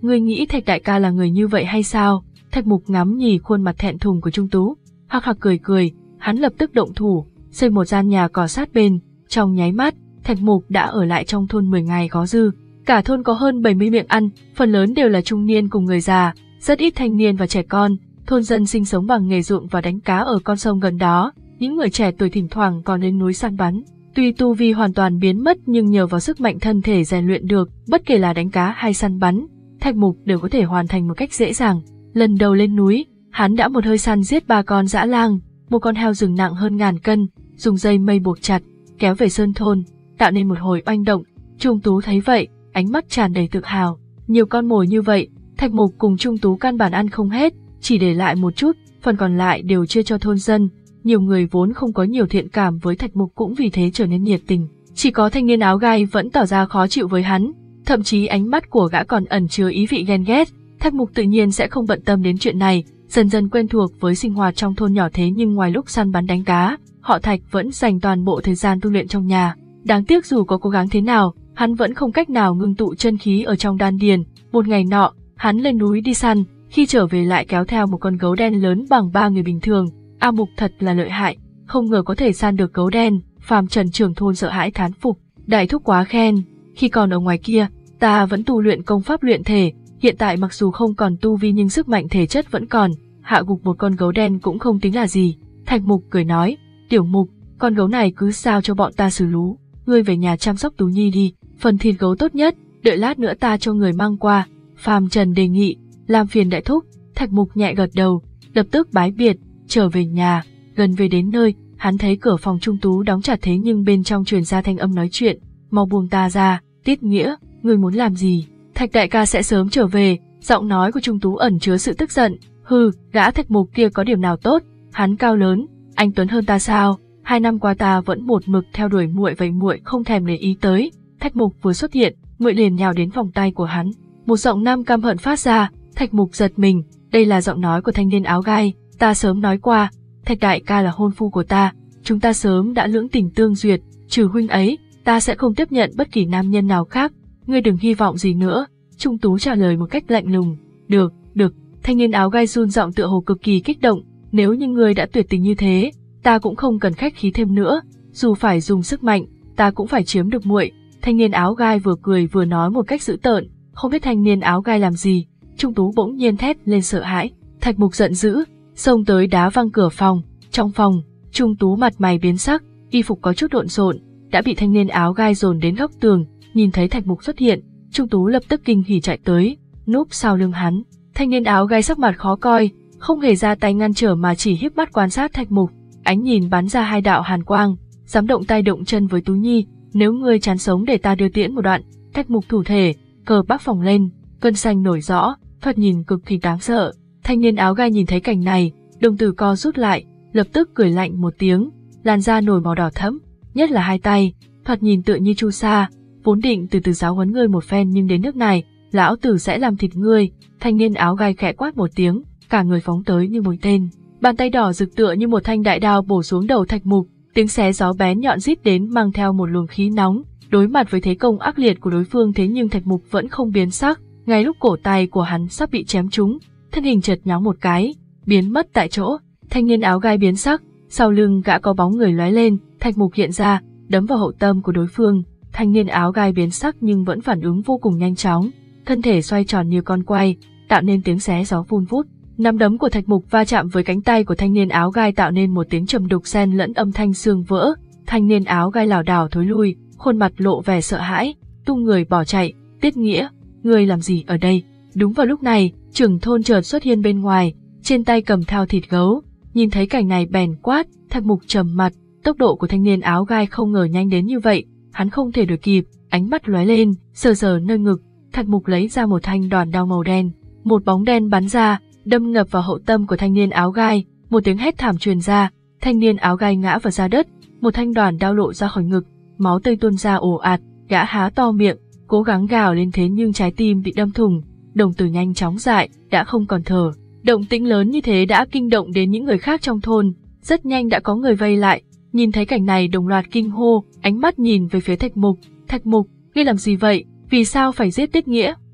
Ngươi nghĩ Thạch đại ca là người như vậy hay sao? Thạch Mục ngắm nhìn khuôn mặt thẹn thùng của Trung Tú, hắc hắc cười cười, hắn lập tức động thủ, xây một gian nhà cỏ sát bên, trong nháy mắt, Thạch Mục đã ở lại trong thôn mười ngày có dư. Cả thôn có hơn bảy mươi miệng ăn, phần lớn đều là trung niên cùng người già, rất ít thanh niên và trẻ con. Thôn dân sinh sống bằng nghề ruộng và đánh cá ở con sông gần đó, những người trẻ tuổi thỉnh thoảng còn lên núi săn bắn. Tuy tu vi hoàn toàn biến mất nhưng nhờ vào sức mạnh thân thể rèn luyện được, bất kể là đánh cá hay săn bắn, Thạch Mục đều có thể hoàn thành một cách dễ dàng. Lần đầu lên núi, hắn đã một hơi săn giết ba con dã lang, một con heo rừng nặng hơn ngàn cân, dùng dây mây buộc chặt, kéo về sơn thôn, tạo nên một hồi oanh động. Trung Tú thấy vậy, ánh mắt tràn đầy tự hào. Nhiều con mồi như vậy, Thạch Mục cùng Trung Tú căn bản ăn không hết, chỉ để lại một chút, phần còn lại đều chia cho thôn dân. Nhiều người vốn không có nhiều thiện cảm với Thạch Mục cũng vì thế trở nên nhiệt tình. Chỉ có thanh niên áo gai vẫn tỏ ra khó chịu với hắn, thậm chí ánh mắt của gã còn ẩn chứa ý vị ghen ghét. Thạch Mục tự nhiên sẽ không bận tâm đến chuyện này, dần dần quen thuộc với sinh hoạt trong thôn nhỏ, thế nhưng ngoài lúc săn bắn đánh cá, họ Thạch vẫn dành toàn bộ thời gian tu luyện trong nhà. Đáng tiếc dù có cố gắng thế nào, hắn vẫn không cách nào ngưng tụ chân khí ở trong đan điền. Một ngày nọ, hắn lên núi đi săn, khi trở về lại kéo theo một con gấu đen lớn bằng ba người bình thường. A Mục thật là lợi hại, không ngờ có thể săn được gấu đen. Phàm Trần trưởng thôn sợ hãi thán phục, đại thúc quá khen, khi còn ở ngoài kia, ta vẫn tu luyện công pháp luyện thể, hiện tại mặc dù không còn tu vi nhưng sức mạnh thể chất vẫn còn, hạ gục một con gấu đen cũng không tính là gì. Thạch Mục cười nói, Tiểu Mục, con gấu này cứ giao cho bọn ta xử lú, ngươi về nhà chăm sóc Tú Nhi đi, phần thịt gấu tốt nhất, đợi lát nữa ta cho người mang qua. Phàm Trần đề nghị, làm phiền đại thúc. Thạch Mục nhẹ gật đầu, lập tức bái biệt, trở về nhà. Gần về đến nơi, hắn thấy cửa phòng Trung Tú đóng chặt, thế nhưng bên trong truyền ra thanh âm nói chuyện, mau buông ta ra, Tiết Nghĩa, ngươi muốn làm gì? Thạch đại ca sẽ sớm trở về. Giọng nói của Trung Tú ẩn chứa sự tức giận. Hừ, gã Thạch Mục kia có điểm nào tốt? Hắn cao lớn, anh tuấn hơn ta sao? Hai năm qua ta vẫn một mực theo đuổi muội, vậy muội không thèm để ý tới. Thạch Mục vừa xuất hiện, muội liền nhào đến vòng tay của hắn. Một giọng nam căm hận phát ra. Thạch Mục giật mình, đây là giọng nói của thanh niên áo gai. Ta sớm nói qua, Thạch đại ca là hôn phu của ta, chúng ta sớm đã lưỡng tình tương duyệt, trừ huynh ấy, ta sẽ không tiếp nhận bất kỳ nam nhân nào khác. Ngươi đừng hy vọng gì nữa. Trung Tú trả lời một cách lạnh lùng. Được, được. Thanh niên áo gai run giọng tựa hồ cực kỳ kích động. Nếu như ngươi đã tuyệt tình như thế, ta cũng không cần khách khí thêm nữa. Dù phải dùng sức mạnh, ta cũng phải chiếm được muội. Thanh niên áo gai vừa cười vừa nói một cách dữ tợn. Không biết thanh niên áo gai làm gì, Trung Tú bỗng nhiên thét lên sợ hãi. Thạch Mục giận dữ, xông tới đá văng cửa phòng. Trong phòng, Trung Tú mặt mày biến sắc, y phục có chút lộn xộn, đã bị thanh niên áo gai dồn đến góc tường. Nhìn thấy Thạch Mục xuất hiện, Trung Tú lập tức kinh hỉ chạy tới, núp sau lưng hắn. Thanh niên áo gai sắc mặt khó coi, không hề ra tay ngăn trở mà chỉ híp mắt quan sát Thạch Mục. Ánh nhìn bắn ra hai đạo hàn quang, dám động tay động chân với Tú Nhi, nếu ngươi chán sống để ta đưa tiễn một đoạn. Thạch Mục thủ thể, cờ bắc phồng lên, cơn xanh nổi rõ, thoạt nhìn cực kỳ đáng sợ. Thanh niên áo gai nhìn thấy cảnh này, đồng tử co rút lại, lập tức cười lạnh một tiếng, làn da nổi màu đỏ thẫm, nhất là hai tay, thoạt nhìn tựa như chu sa. Vốn định từ từ giáo huấn ngươi một phen nhưng đến nước này, lão tử sẽ làm thịt ngươi. Thanh niên áo gai khẽ quát một tiếng, cả người phóng tới như mũi tên, bàn tay đỏ rực tựa như một thanh đại đao bổ xuống đầu Thạch Mục, tiếng xé gió bén nhọn rít đến mang theo một luồng khí nóng. Đối mặt với thế công ác liệt của đối phương, thế nhưng Thạch Mục vẫn không biến sắc. Ngay lúc cổ tay của hắn sắp bị chém trúng, thân hình chợt nhóng một cái, biến mất tại chỗ. Thanh niên áo gai biến sắc, sau lưng gã có bóng người lóe lên, Thạch Mục hiện ra, đấm vào hậu tâm của đối phương. Thanh niên áo gai biến sắc nhưng vẫn phản ứng vô cùng nhanh chóng, thân thể xoay tròn như con quay, tạo nên tiếng xé gió vun vút. Nắm đấm của Thạch Mục va chạm với cánh tay của thanh niên áo gai tạo nên một tiếng trầm đục xen lẫn âm thanh xương vỡ. Thanh niên áo gai lảo đảo thối lui, khuôn mặt lộ vẻ sợ hãi, tung người bỏ chạy. Tiết Nghĩa, ngươi làm gì ở đây? Đúng vào lúc này, trưởng thôn chợt xuất hiện bên ngoài, trên tay cầm thao thịt gấu. Nhìn thấy cảnh này bèn quát. Thạch Mục trầm mặt, tốc độ của thanh niên áo gai không ngờ nhanh đến như vậy. Hắn không thể đuổi kịp, ánh mắt lóe lên, sờ sờ nơi ngực, Thạch Mục lấy ra một thanh đòn đao màu đen, một bóng đen bắn ra, đâm ngập vào hậu tâm của thanh niên áo gai, một tiếng hét thảm truyền ra, thanh niên áo gai ngã vào ra đất, một thanh đòn đao lộ ra khỏi ngực, máu tươi tuôn ra ồ ạt, gã há to miệng, cố gắng gào lên thế nhưng trái tim bị đâm thủng, đồng tử nhanh chóng dại, đã không còn thở. Động tĩnh lớn như thế đã kinh động đến những người khác trong thôn, rất nhanh đã có người vây lại. Nhìn thấy cảnh này đồng loạt kinh hô, ánh mắt nhìn về phía Thạch Mục. Thạch Mục, ngươi làm gì vậy? Vì sao phải giết Tiết Nghĩa?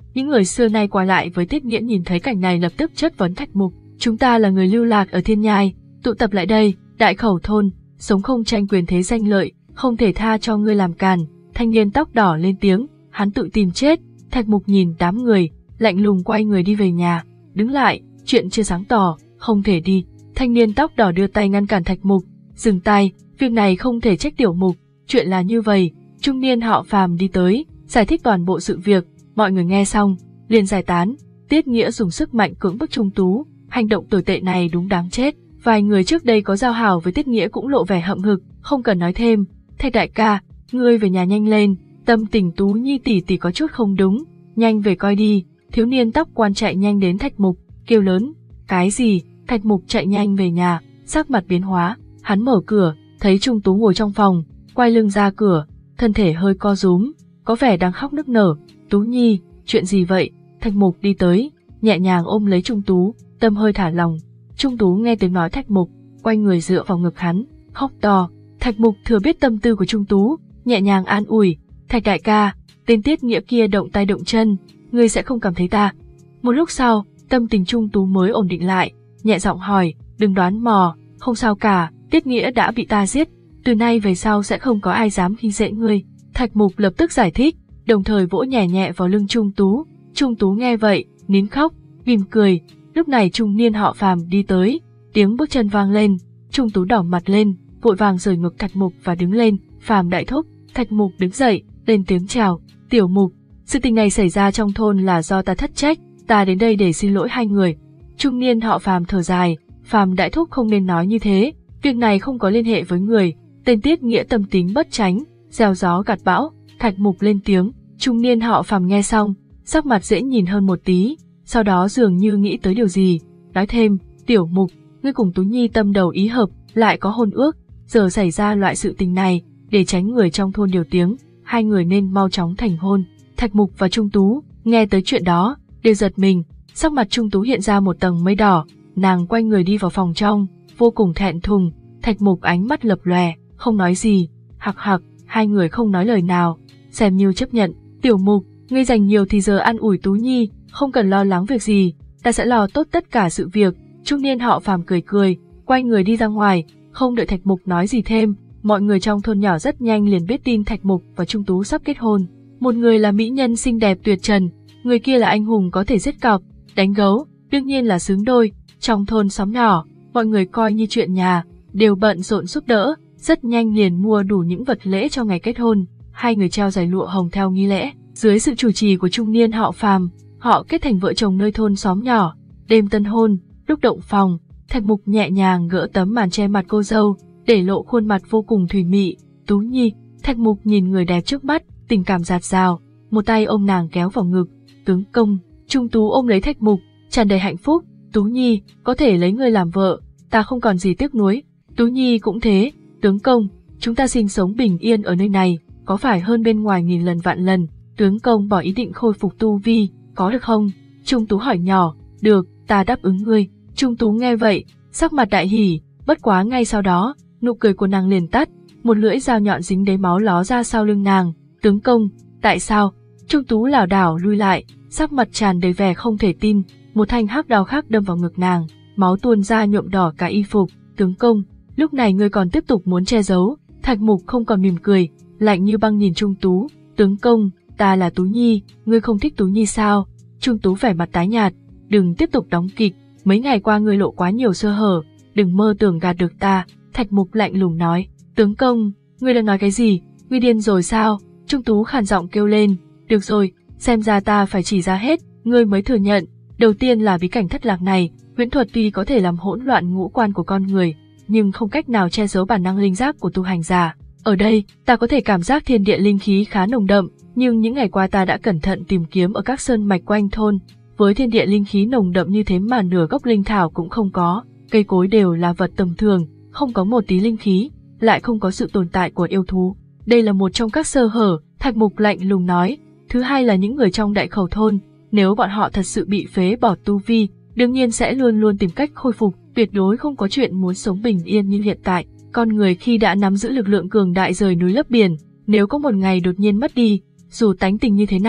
Những người xưa nay qua lại với Tiết Nghĩa nhìn thấy cảnh này lập tức chất vấn Thạch Mục. Chúng ta là người lưu lạc ở Thiên Nhai, tụ tập lại đây, đại khẩu thôn, sống không tranh quyền thế danh lợi, không thể tha cho ngươi làm càn. Thanh niên tóc đỏ lên tiếng, hắn tự tìm chết. Thạch Mục nhìn đám người, lạnh lùng quay người đi về nhà. Đứng lại, chuyện chưa sáng tỏ, không thể đi. Thanh niên tóc đỏ đưa tay ngăn cản Thạch Mục, dừng tay, việc này không thể trách Tiểu Mục, chuyện là như vậy. Trung niên họ Phàm đi tới, giải thích toàn bộ sự việc, mọi người nghe xong, liền giải tán. Tiết Nghĩa dùng sức mạnh cưỡng bức Trung Tú, hành động tồi tệ này đúng đáng chết. Vài người trước đây có giao hảo với Tiết Nghĩa cũng lộ vẻ hậm hực, không cần nói thêm. Thạch đại ca, ngươi về nhà nhanh lên, tâm tình Tú Nhi tỷ tỷ có chút không đúng, nhanh về coi đi. Thiếu niên tóc quan chạy nhanh đến Thạch Mục, kêu lớn, cái gì? Thạch Mục chạy nhanh về nhà, sắc mặt biến hóa, hắn mở cửa, thấy Trung Tú ngồi trong phòng, quay lưng ra cửa, thân thể hơi co rúm, có vẻ đang khóc nức nở. Tú Nhi, chuyện gì vậy? Thạch Mục đi tới, nhẹ nhàng ôm lấy Trung Tú, tâm hơi thả lòng. Trung Tú nghe tiếng nói Thạch Mục, quay người dựa vào ngực hắn, khóc to. Thạch Mục thừa biết tâm tư của Trung Tú, nhẹ nhàng an ủi, Thạch đại ca, tên Tiết Nghĩa kia động tay động chân, ngươi sẽ không cảm thấy ta. Một lúc sau, tâm tình Trung Tú mới ổn định lại, nhẹ giọng hỏi, đừng đoán mò, không sao cả, Tiết Nghĩa đã bị ta giết, từ nay về sau sẽ không có ai dám khi dễ ngươi. Thạch Mục lập tức giải thích, đồng thời vỗ nhẹ nhẹ vào lưng Trung Tú. Trung Tú nghe vậy, nín khóc, mỉm cười. Lúc này trung niên họ Phàm đi tới, tiếng bước chân vang lên, Trung Tú đỏ mặt lên, vội vàng rời ngực Thạch Mục và đứng lên. Phàm đại thúc. Thạch Mục đứng dậy, lên tiếng chào, Tiểu Mục, sự tình này xảy ra trong thôn là do ta thất trách, ta đến đây để xin lỗi hai người. Trung niên họ Phàm thở dài, Phàm đại thúc không nên nói như thế, việc này không có liên hệ với người. Tên Tiết Nghĩa tâm tính bất tránh, gieo gió gặt bão. Thạch Mục lên tiếng, trung niên họ Phàm nghe xong, sắc mặt dễ nhìn hơn một tí, sau đó dường như nghĩ tới điều gì, nói thêm, Tiểu Mục, ngươi cùng Tú Nhi tâm đầu ý hợp, lại có hôn ước, giờ xảy ra loại sự tình này, để tránh người trong thôn điều tiếng, hai người nên mau chóng thành hôn. Thạch Mục và Trung Tú nghe tới chuyện đó, đều giật mình, sắc mặt Trung Tú hiện ra một tầng mây đỏ, nàng quay người đi vào phòng trong, vô cùng thẹn thùng. Thạch Mục ánh mắt lập lòe, không nói gì, hặc hặc, hai người không nói lời nào, xem như chấp nhận. Tiểu Mục, ngươi dành nhiều thì giờ an ủi Tú Nhi, không cần lo lắng việc gì, ta sẽ lo tốt tất cả sự việc. Trung niên họ Phàm cười cười, quay người đi ra ngoài, không đợi Thạch Mục nói gì thêm, mọi người trong thôn nhỏ rất nhanh liền biết tin Thạch Mục và Trung Tú sắp kết hôn. Một người là mỹ nhân xinh đẹp tuyệt trần, người kia là anh hùng có thể giết cọp, đánh gấu, đương nhiên là xứng đôi. Trong thôn xóm nhỏ, mọi người coi như chuyện nhà, đều bận rộn giúp đỡ, rất nhanh liền mua đủ những vật lễ cho ngày kết hôn. Hai người treo giải lụa hồng theo nghi lễ, dưới sự chủ trì của trung niên họ Phàm, họ kết thành vợ chồng nơi thôn xóm nhỏ. Đêm tân hôn, lúc động phòng, Thạch Mục nhẹ nhàng gỡ tấm màn che mặt cô dâu, để lộ khuôn mặt vô cùng thùy mị. Tú Nhi. Thạch Mục nhìn người đẹp trước mắt, tình cảm dạt dào, một tay ôm nàng kéo vào ngực. Tướng công. Trung Tú ôm lấy Thạch Mục, tràn đầy hạnh phúc. Tú Nhi, có thể lấy ngươi làm vợ, ta không còn gì tiếc nuối. Tú Nhi cũng thế. Tướng công, chúng ta sinh sống bình yên ở nơi này, có phải hơn bên ngoài nghìn lần vạn lần. Tướng công bỏ ý định khôi phục tu vi, có được không? Trung Tú hỏi nhỏ. Được, ta đáp ứng ngươi. Trung Tú nghe vậy, sắc mặt đại hỉ, bất quá ngay sau đó, nụ cười của nàng liền tắt, một lưỡi dao nhọn dính đầy máu ló ra sau lưng nàng. Tướng công, tại sao? Trung Tú lảo đảo lui lại, sắc mặt tràn đầy vẻ không thể tin, một thanh hắc đao khác đâm vào ngực nàng, máu tuôn ra nhuộm đỏ cả y phục. Tướng công, lúc này ngươi còn tiếp tục muốn che giấu? Thạch Mục không còn mỉm cười, lạnh như băng nhìn Trung Tú. Tướng công, ta là Tú Nhi, ngươi không thích Tú Nhi sao? Trung Tú vẻ mặt tái nhạt, đừng tiếp tục đóng kịch, mấy ngày qua ngươi lộ quá nhiều sơ hở, đừng mơ tưởng gạt được ta. Thạch Mục lạnh lùng nói. Tướng công, ngươi đang nói cái gì? Ngươi điên rồi sao? Trung Tú khàn giọng kêu lên. Được rồi, xem ra ta phải chỉ ra hết, ngươi mới thừa nhận. Đầu tiên là bí cảnh thất lạc này, huyễn thuật tuy có thể làm hỗn loạn ngũ quan của con người, nhưng không cách nào che giấu bản năng linh giác của tu hành giả. Ở đây, ta có thể cảm giác thiên địa linh khí khá nồng đậm, nhưng những ngày qua ta đã cẩn thận tìm kiếm ở các sơn mạch quanh thôn, với thiên địa linh khí nồng đậm như thế mà nửa gốc linh thảo cũng không có, cây cối đều là vật tầm thường, không có một tí linh khí, lại không có sự tồn tại của yêu thú. Đây là một trong các sơ hở, Thạch Mục lạnh lùng nói. Thứ hai là những người trong đại khẩu thôn, nếu bọn họ thật sự bị phế bỏ tu vi, đương nhiên sẽ luôn luôn tìm cách khôi phục, tuyệt đối không có chuyện muốn sống bình yên như hiện tại. Con người khi đã nắm giữ lực lượng cường đại rời núi lấp biển, nếu có một ngày đột nhiên mất đi, dù tánh tình như thế nào,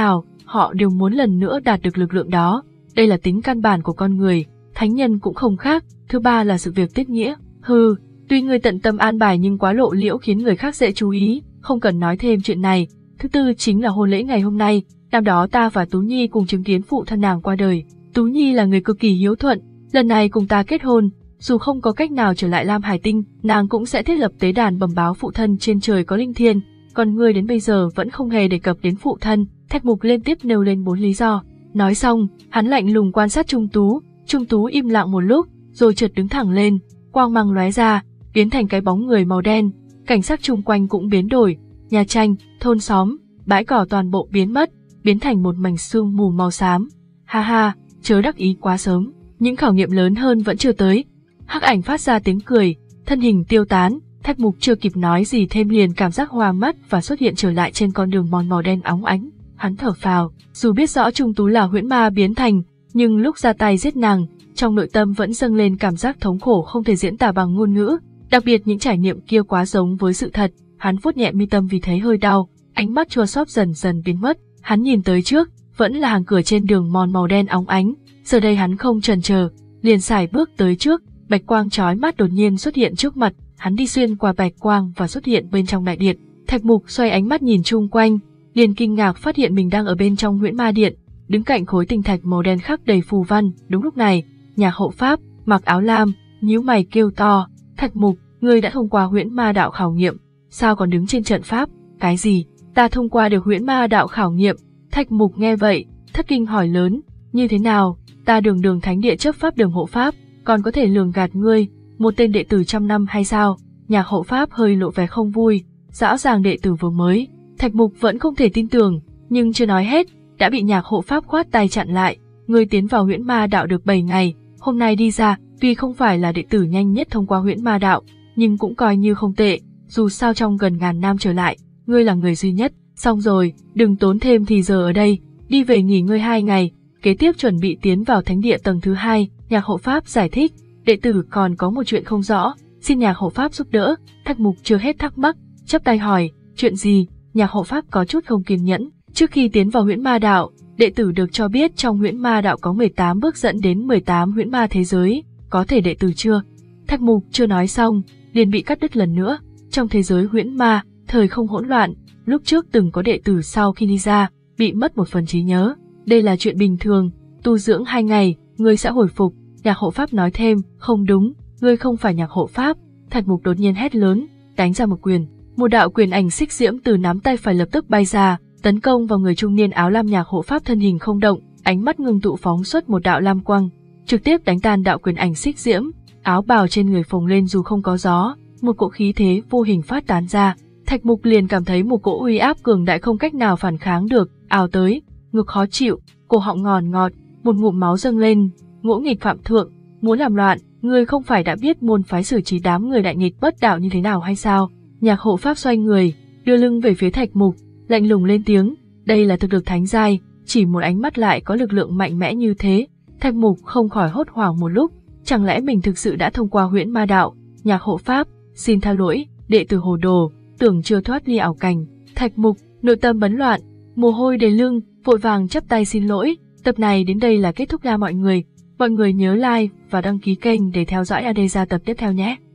họ đều muốn lần nữa đạt được lực lượng đó. Đây là tính căn bản của con người, thánh nhân cũng không khác. Thứ ba là sự việc tiết nghĩa. Hừ, tuy ngươi tận tâm an bài nhưng quá lộ liễu khiến người khác dễ chú ý, không cần nói thêm chuyện này. Thứ tư chính là hôn lễ ngày hôm nay, năm đó ta và Tú Nhi cùng chứng kiến phụ thân nàng qua đời. Tú Nhi là người cực kỳ hiếu thuận, lần này cùng ta kết hôn, dù không có cách nào trở lại Lam Hải Tinh, nàng cũng sẽ thiết lập tế đàn bẩm báo phụ thân trên trời có linh thiêng. Còn ngươi đến bây giờ vẫn không hề đề cập đến phụ thân. Thạch Mục liên tiếp nêu lên bốn lý do. Nói xong, hắn lạnh lùng quan sát Trung Tú. Trung Tú im lặng một lúc, rồi chợt đứng thẳng lên, quang mang lóe ra, biến thành cái bóng người màu đen. Cảnh sắc chung quanh cũng biến đổi, nhà tranh, thôn xóm, bãi cỏ toàn bộ biến mất, biến thành một mảnh sương mù màu xám. Ha ha, chớ đắc ý quá sớm, những khảo nghiệm lớn hơn vẫn chưa tới. Hắc ảnh phát ra tiếng cười, thân hình tiêu tán. Thạch Mục chưa kịp nói gì thêm liền cảm giác hoa mắt và xuất hiện trở lại trên con đường mòn màu đen óng ánh. Hắn thở phào, dù biết rõ Trung Tú là huyễn ma biến thành, nhưng lúc ra tay giết nàng, trong nội tâm vẫn dâng lên cảm giác thống khổ không thể diễn tả bằng ngôn ngữ. Đặc biệt những trải nghiệm kia quá giống với sự thật. Hắn vuốt nhẹ mi tâm vì thấy hơi đau, ánh mắt chua xót dần dần biến mất. Hắn nhìn tới trước, vẫn là hàng cửa trên đường mòn màu đen óng ánh. Giờ đây hắn không chần chờ, liền sải bước tới trước. Bạch quang chói mắt đột nhiên xuất hiện trước mặt. Hắn đi xuyên qua bạch quang và xuất hiện bên trong đại điện. Thạch Mục xoay ánh mắt nhìn chung quanh, liền kinh ngạc phát hiện mình đang ở bên trong huyễn ma điện, đứng cạnh khối tinh thạch màu đen khắc đầy phù văn. Đúng lúc này, Nhạc Hậu Pháp mặc áo lam, nhíu mày kêu to: "Thạch Mục, ngươi đã thông qua huyễn ma đạo khảo nghiệm, sao còn đứng trên trận pháp?" "Cái gì? Ta thông qua được huyễn ma đạo khảo nghiệm?" Thạch Mục nghe vậy, thất kinh hỏi lớn: "Như thế nào? Ta đường đường thánh địa chấp pháp đường hộ pháp, còn có thể lường gạt ngươi, một tên đệ tử trăm năm hay sao?" Nhạc Hậu Pháp hơi lộ vẻ không vui, rõ ràng đệ tử vừa mới. Thạch Mục vẫn không thể tin tưởng, nhưng chưa nói hết, đã bị Nhạc Hậu Pháp khoát tay chặn lại. "Ngươi tiến vào huyễn ma đạo được bảy ngày, hôm nay đi ra, tuy không phải là đệ tử nhanh nhất thông qua huyễn ma đạo, nhưng cũng coi như không tệ, dù sao trong gần ngàn năm trở lại, ngươi là người duy nhất. Xong rồi, đừng tốn thêm thì giờ ở đây, đi về nghỉ ngơi hai ngày, kế tiếp chuẩn bị tiến vào thánh địa tầng thứ hai." Nhạc Hậu Pháp giải thích: "Đệ tử còn có một chuyện không rõ, xin Nhạc Hậu Pháp giúp đỡ." Thạch Mục chưa hết thắc mắc, chắp tay hỏi: "Chuyện gì?" Nhạc Hậu Pháp có chút không kiên nhẫn. Trước khi tiến vào huyễn ma đạo, đệ tử được cho biết trong huyễn ma đạo có mười tám bước dẫn đến mười tám huyễn ma thế giới, có thể đệ tử chưa? Thạch Mục chưa nói xong, liền bị cắt đứt lần nữa. Trong thế giới huyễn ma, thời không hỗn loạn, lúc trước từng có đệ tử sau khi đi ra, bị mất một phần trí nhớ. Đây là chuyện bình thường, tu dưỡng hai ngày, ngươi sẽ hồi phục. Nhạc Hậu Pháp nói thêm: "Không đúng, ngươi không phải Nhạc Hậu Pháp." Thạch Mục đột nhiên hét lớn, đánh ra một quyền. Một đạo quyền ảnh xích diễm từ nắm tay phải lập tức bay ra, tấn công vào người trung niên áo lam. Nhạc Hậu Pháp thân hình không động, ánh mắt ngưng tụ phóng xuất một đạo lam quang, trực tiếp đánh tan đạo quyền ảnh xích diễm. Áo bào trên người phồng lên dù không có gió, một cỗ khí thế vô hình phát tán ra. Thạch Mục liền cảm thấy một cỗ uy áp cường đại không cách nào phản kháng được, ào tới, ngực khó chịu, cổ họng ngòn ngọt, một ngụm máu dâng lên. Ngỗ nghịch phạm thượng, muốn làm loạn, ngươi không phải đã biết môn phái xử trí đám người đại nghịch bất đạo như thế nào hay sao? Nhạc Hậu Pháp xoay người, đưa lưng về phía Thạch Mục, lạnh lùng lên tiếng: "Đây là thực lực thánh giai, chỉ một ánh mắt lại có lực lượng mạnh mẽ như thế." Thạch Mục không khỏi hốt hoảng một lúc, chẳng lẽ mình thực sự đã thông qua huyễn ma đạo? "Nhạc Hậu Pháp, xin tha lỗi, đệ tử hồ đồ, tưởng chưa thoát ly ảo cảnh." Thạch Mục nội tâm bấn loạn, mồ hôi đầy lưng, vội vàng chắp tay xin lỗi. Tập này đến đây là kết thúc nha mọi người. Mọi người nhớ like và đăng ký kênh để theo dõi a đê gia tập tiếp theo nhé.